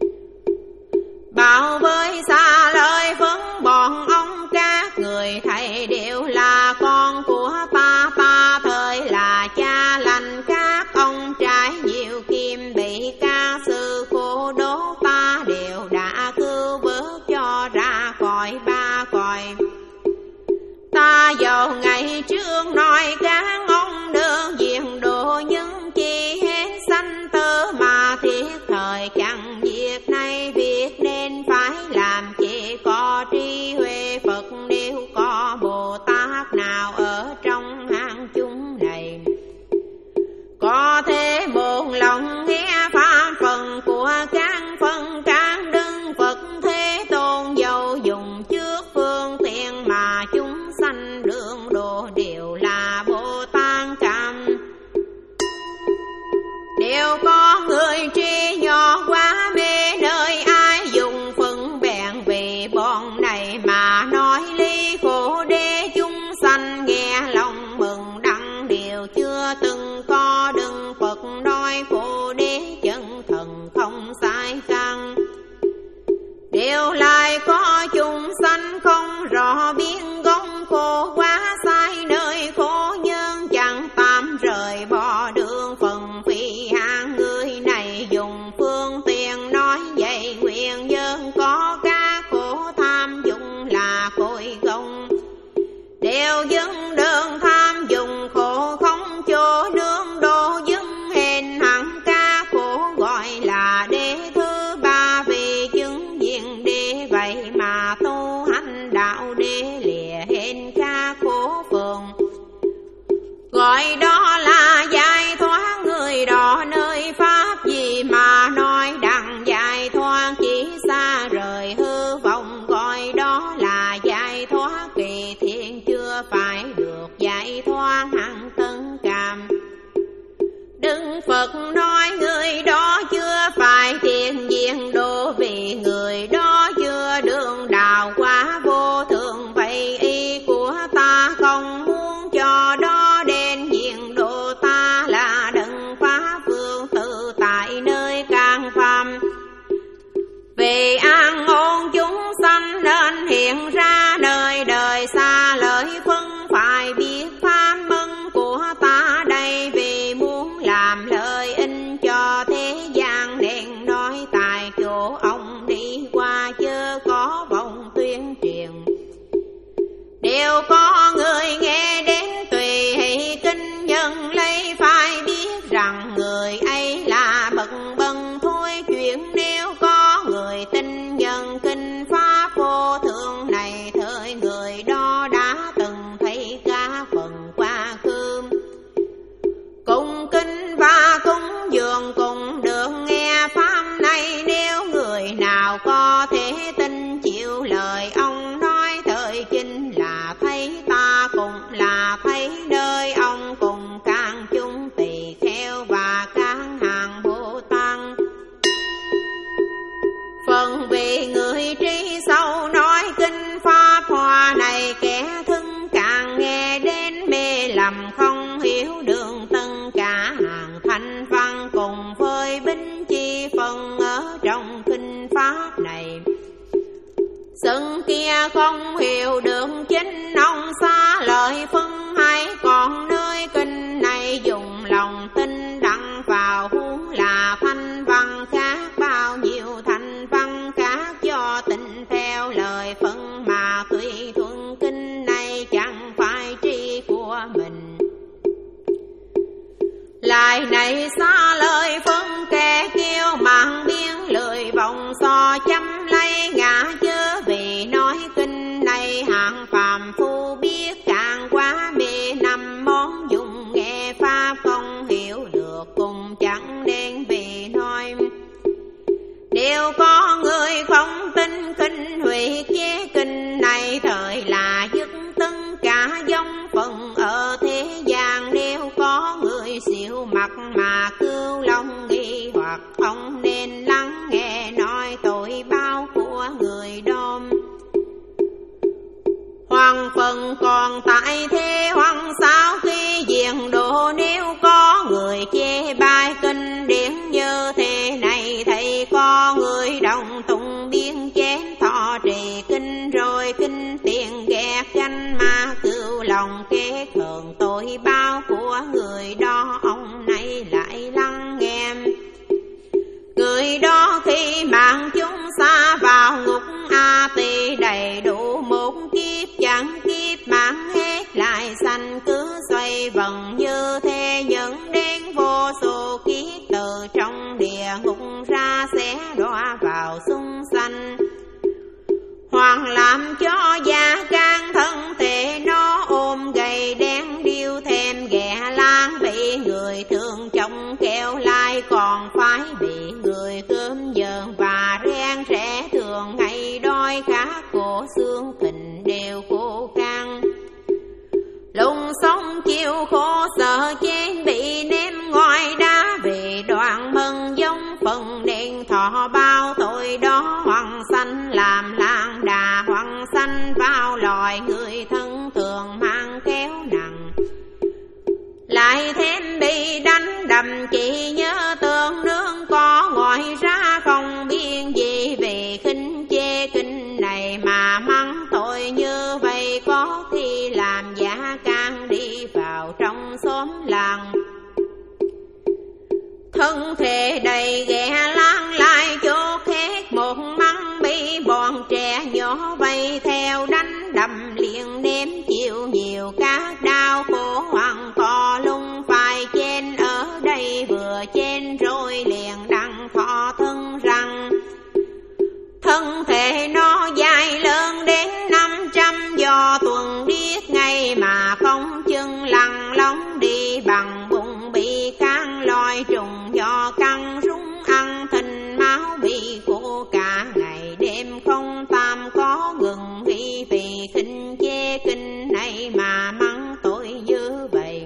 bảo với xa lời vấn bọn ông các người thầy đều là con của ta ta thời là cha lành các ông trái nhiều kim bị ca sư khổ đố ta đều đã cứu vớt cho ra khỏi ba cõi ta giàu ngày trước nói các ông đương diện độ những chi hết sanh tơ mà thiết thời chẳng việc này việc nên phải làm chỉ có trí huệ Phật nếu có Bồ Tát nào ở trong hang chúng này có thế một lòng nghe pháp phần của các phân các đức Phật Thế Tôn dầu dùng trước phương tiện mà chúng sanh đường độ đều là Bồ Tát cảm đều có người trí nhỏ quá mê nơi ai dùng phân bèn vì bọn này mà nói ly khổ đế chúng sanh nghe lòng mừng đặng điều chưa từng có đừng Phật nói khổ đế chân thần không sai căn điều lại có chúng sanh không rõ biết gốc khổ quá sai nơi khổ nhân chẳng tạm rời bỏ đường phần phi hạng người này dùng phương tiện nói vậy nguyện nhân có các khổ tham dụng là cội gông đều dưng đường tham dùng khổ không chỗ nương đô dưng hèn hẳn ca khổ gọi là đế thứ ba vì chứng diện đế vậy mà tu hành đạo đế lìa hèn ca khổ phường gọi đó là giải thoát người đó nơi pháp gì mà nói đặng giải thoát chỉ xa rời hư vọng gọi đó là giải thoát kỳ thiện chưa phải được giải thoát hằng tân cảm Đức Phật nói người đó chưa phải thiện diện độ vì người đó chưa đường đạo quá vô thượng vậy ý của ta không muốn cho đó đến diện độ ta là đấng phá phương tự tại nơi can phàm vì an ổn chúng sanh nên hiện ra đời đời xa lợi phân phải biết pháp mân của ta đây vì muốn làm lợi ích cho thế gian nên nói tại chỗ ông đi qua chớ có vọng tuyên truyền đều có người nghe đến tùy hỷ kinh nhân lấy phải biết rằng người ấy là bậc bần thôi chuyện nếu có người tin nhân kinh pháp vô thượng này thời người đó đã từng thấy cả phần quá khứ cùng kinh và cúng dường cùng được nghe pháp này nếu người nào có thể tin chịu lời ông nói thời chính là thấy ta cùng là thấy nơi ông cùng các chúng tỳ kheo và các hàng Bồ Tát phần vì người trí sâu nói kinh pháp hoa này kẻ thân càng nghe đến mê lầm không hiểu đường tất cả hàng thanh văn cùng với bính chi phần ở trong kinh pháp này sân kia không hiểu được chính ông xa lời phân hay còn nơi kinh này dùng lòng tin đặng vào huống là thanh văn khác bao nhiêu thanh văn khác cho tin theo lời phân mà tùy thuận kinh này chẳng phải tri của mình lại này xa lời phân kẻ kêu mạng biến lười vòng so chăm lấy ngã chớ vì nói kinh này ơi hạng phàm phu biết cạn quá mê năm món dùng nghe pháp không hiểu được cùng chẳng nên vì nói. Nếu có người không tin kinh hủy chế kinh này thời là dứt tất cả giống phần ở thế gian. Nếu có người xỉu mặt mà cứu lòng nghi hoặc không nên lắng nghe nói tội báo của người đom. Hoàng phần còn tại thế hoàng sao khi diện độ. Nếu có người chê bai kinh điển như thế này thầy có người đồng tụng biên chén thọ trì kinh rồi kinh tiền ghét danh mà cứu lòng kế thường tội báo của người đó. Ông này lại lắng nghe. Người đó khi mạng chúng xa vào ngục a tỳ đầy đủ một kiếp chẳng kiếp mạng hết lại sanh cứ xoay vần như thế dẫn đến vô số kiếp từ trong địa ngục ra sẽ đọa vào sung sanh. Hoàng làm cho da can thân thể nó ôm gầy đen điêu thêm ghẻ lang bị người thường chồng kéo lại còn phải bị người cơm dờn và rèn rẽ thường ngày đói khát cổ xương thịnh đều khô căng. Lùng sống chịu khổ sợ trên bị ném ngoài đá vì đoạn mừng giống phần nên thọ bao tội đó. Hoàng sanh làm làng đà hoàng sanh vào loài người thân thường mang kéo nặng. Lại thêm bị đánh đầm chỉ nhớ tương nương có ngoài ra không biên gì vì khinh chê kinh này mà mắng tội như vậy. Có khi làm giả can đi vào trong xóm làng thân thể đầy ghẻ lang lại chỗ khác một mắng bị bọn trẻ nhỏ vây theo đánh đầm liền ném chịu nhiều các đau khổ hoàng to lung phải chen ở đây vừa chen rồi liền đặng thọ thân rằng thân thể nó dài lớn đến năm trăm do tuần điết ngày mà không chân lăn lóng đi bằng bụng bị can lòi trùng do căng rúng ăn thịnh máu bị khô cả ngày đêm không tam có ngừng nghỉ vì khinh chê kinh này mà mắng tội như vậy.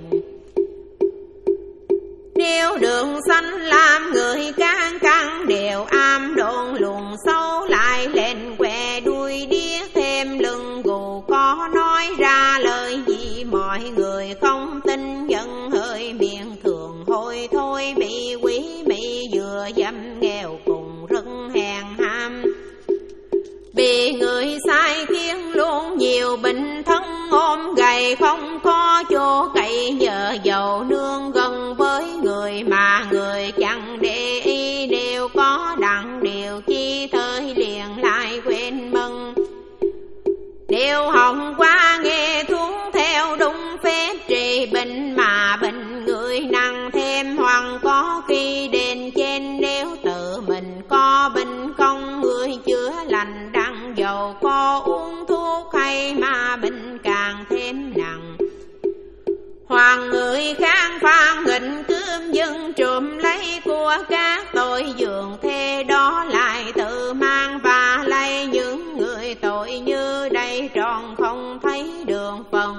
Nếu đường xanh làm người can căng đều am đồn luồn sâu lại lên què đuôi điếc thêm lưng gù có nói ra lời gì mọi người không tin giận hơi miệng thường hôi thôi bị quý mỹ vừa dâm nghèo cùng rất hèn ham. Bị người sai khiến luôn nhiều bệnh thân ôm gầy không có chỗ cậy nhờ dầu nương gần với người mà người chẳng để ý đều có đặng điều chi thời liền lại quên mừng. Nếu hồng qua nghe thuốc theo đúng phép trị bệnh mà bệnh người nặng thêm hoàng có khi đền trên. Nếu tự mình có bệnh không người chữa lành đặng dầu có uống thuốc hay mà bệnh càng thêm nặng. Hoàng người kháng phan nghịch cướp dân trộm lấy của các tội dường thế đó lại tự mang và lấy những người tội như đây tròn không thấy đường phần.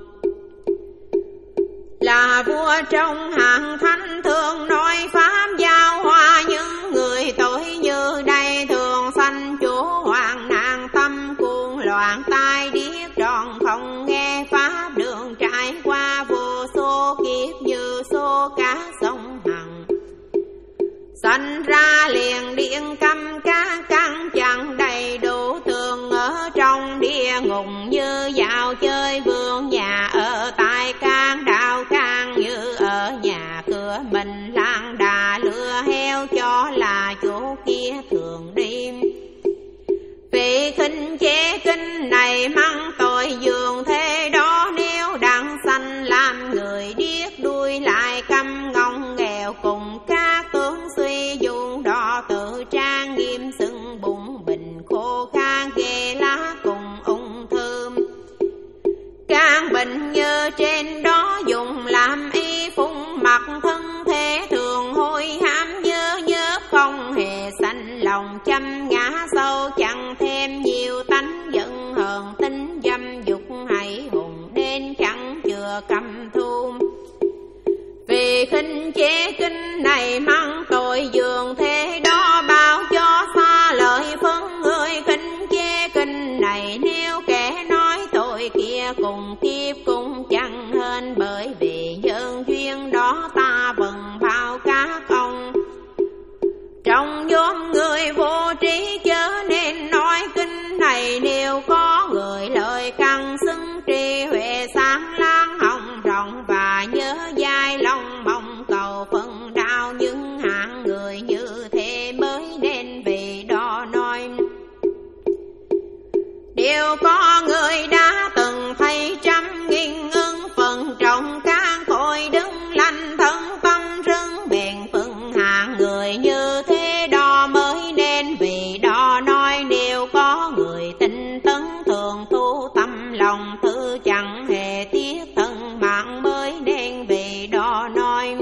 Là vua trong hạng thánh thường nói pháp giao hoa những người tội như đây thường sanh chỗ hoàng nạn tâm cuồng loạn tai điếc tròn không nghe pháp đường trải qua vô số kiếp như số cá sông hằng. Sanh ra liền điện căm cá căng chẳng đầy đủ tường ở trong địa ngục như dạo chơi vườn nhà ở tại can đạo can như ở nhà cửa mình lang đà lừa heo cho là chỗ kia thường đi. Vì khinh chế kinh này mắng tội dường thế đó nếu đặng sanh làm người điếc đuôi lại căm ngông nghèo cùng các tướng suy dùng đỏ tự trang nghiêm sưng bụng bình khô khan ghê lá cùng ung thư. hình như trên đó dùng làm y phun mặt thân thế thường hôi hám nhớ nhớ không hề sanh lòng chăm ngã sâu chẳng thêm nhiều tánh giận hờn tính dâm dục hãy hùng đến chẳng chừa cầm thu. Vì khinh chế kinh này mang tội dường thế đó báo cho xa lời phân người khinh chế kinh này nếu kẻ nói tội kia cùng kiếp cũng chẳng hơn bởi vì nhân duyên đó ta bần bao các ông. Trong nhóm người vô trí chớ nên nói kinh này nếu có người lời căn xứng tri huệ sáng lang hồng rộng và nhớ dai lòng mong cầu phân đạo những hạng người như thế mới nên vì đó nói. Điều có người đã từng thấy trăm nghìn ưng phần trọng can cội đứng lành thân tâm rưng bền phân hạng người như thế đó mới nên vì đó nói. Nếu có người tinh tấn thường tu tâm lòng thứ chẳng hề tiếc thân mạng mới nên vì đó nói.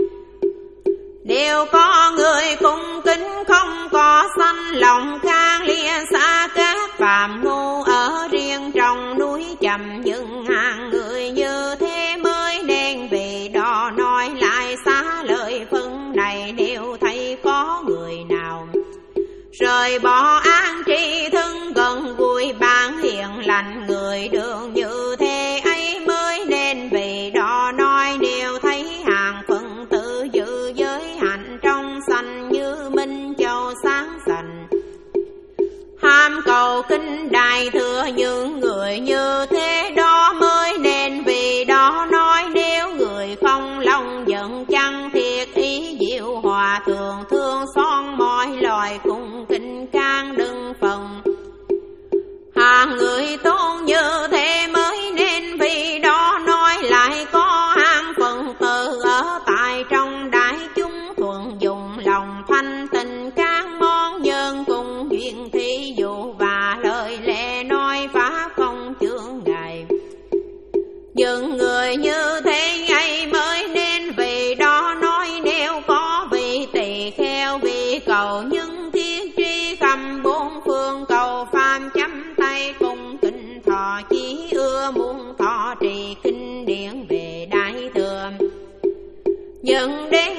Nếu có người cung kính không có sanh lòng khang lìa xa các phàm ngu ở riêng trong núi trầm những hàng người như thế mới nên vì đó nói lại xá lời phân này. Nếu thấy có người nào rời bỏ an tri thân gần vui bản hiền lành người đường như thế ấy mới nên vì đó nói. Nếu thấy hàng phận tự giữ giới hạnh trong sanh như minh châu sáng sành ham cầu kinh đài thừa những người như thế đó mới nên vì đó nói. Nếu người không lòng giận chăng thiệt ý diệu hòa thường thương son mọi loài cùng kinh can đừng phần hàng người tôn như thế mới nên vì đó nói. Lại có hàng phần từ ở tại trong đại chúng thuận dùng lòng thanh tình các món nhân cùng duyên thí dụ và lời lẽ nói phá không chướng ngại. Những người như thế ấy mới nên vì đó nói. Nếu có vị tỳ kheo vị cầu những thiết tri khắp bốn phương cầu phàm chấm tay cùng kinh thọ chí ưa muốn thọ trì kinh điển về đại thừa. Nhưng đến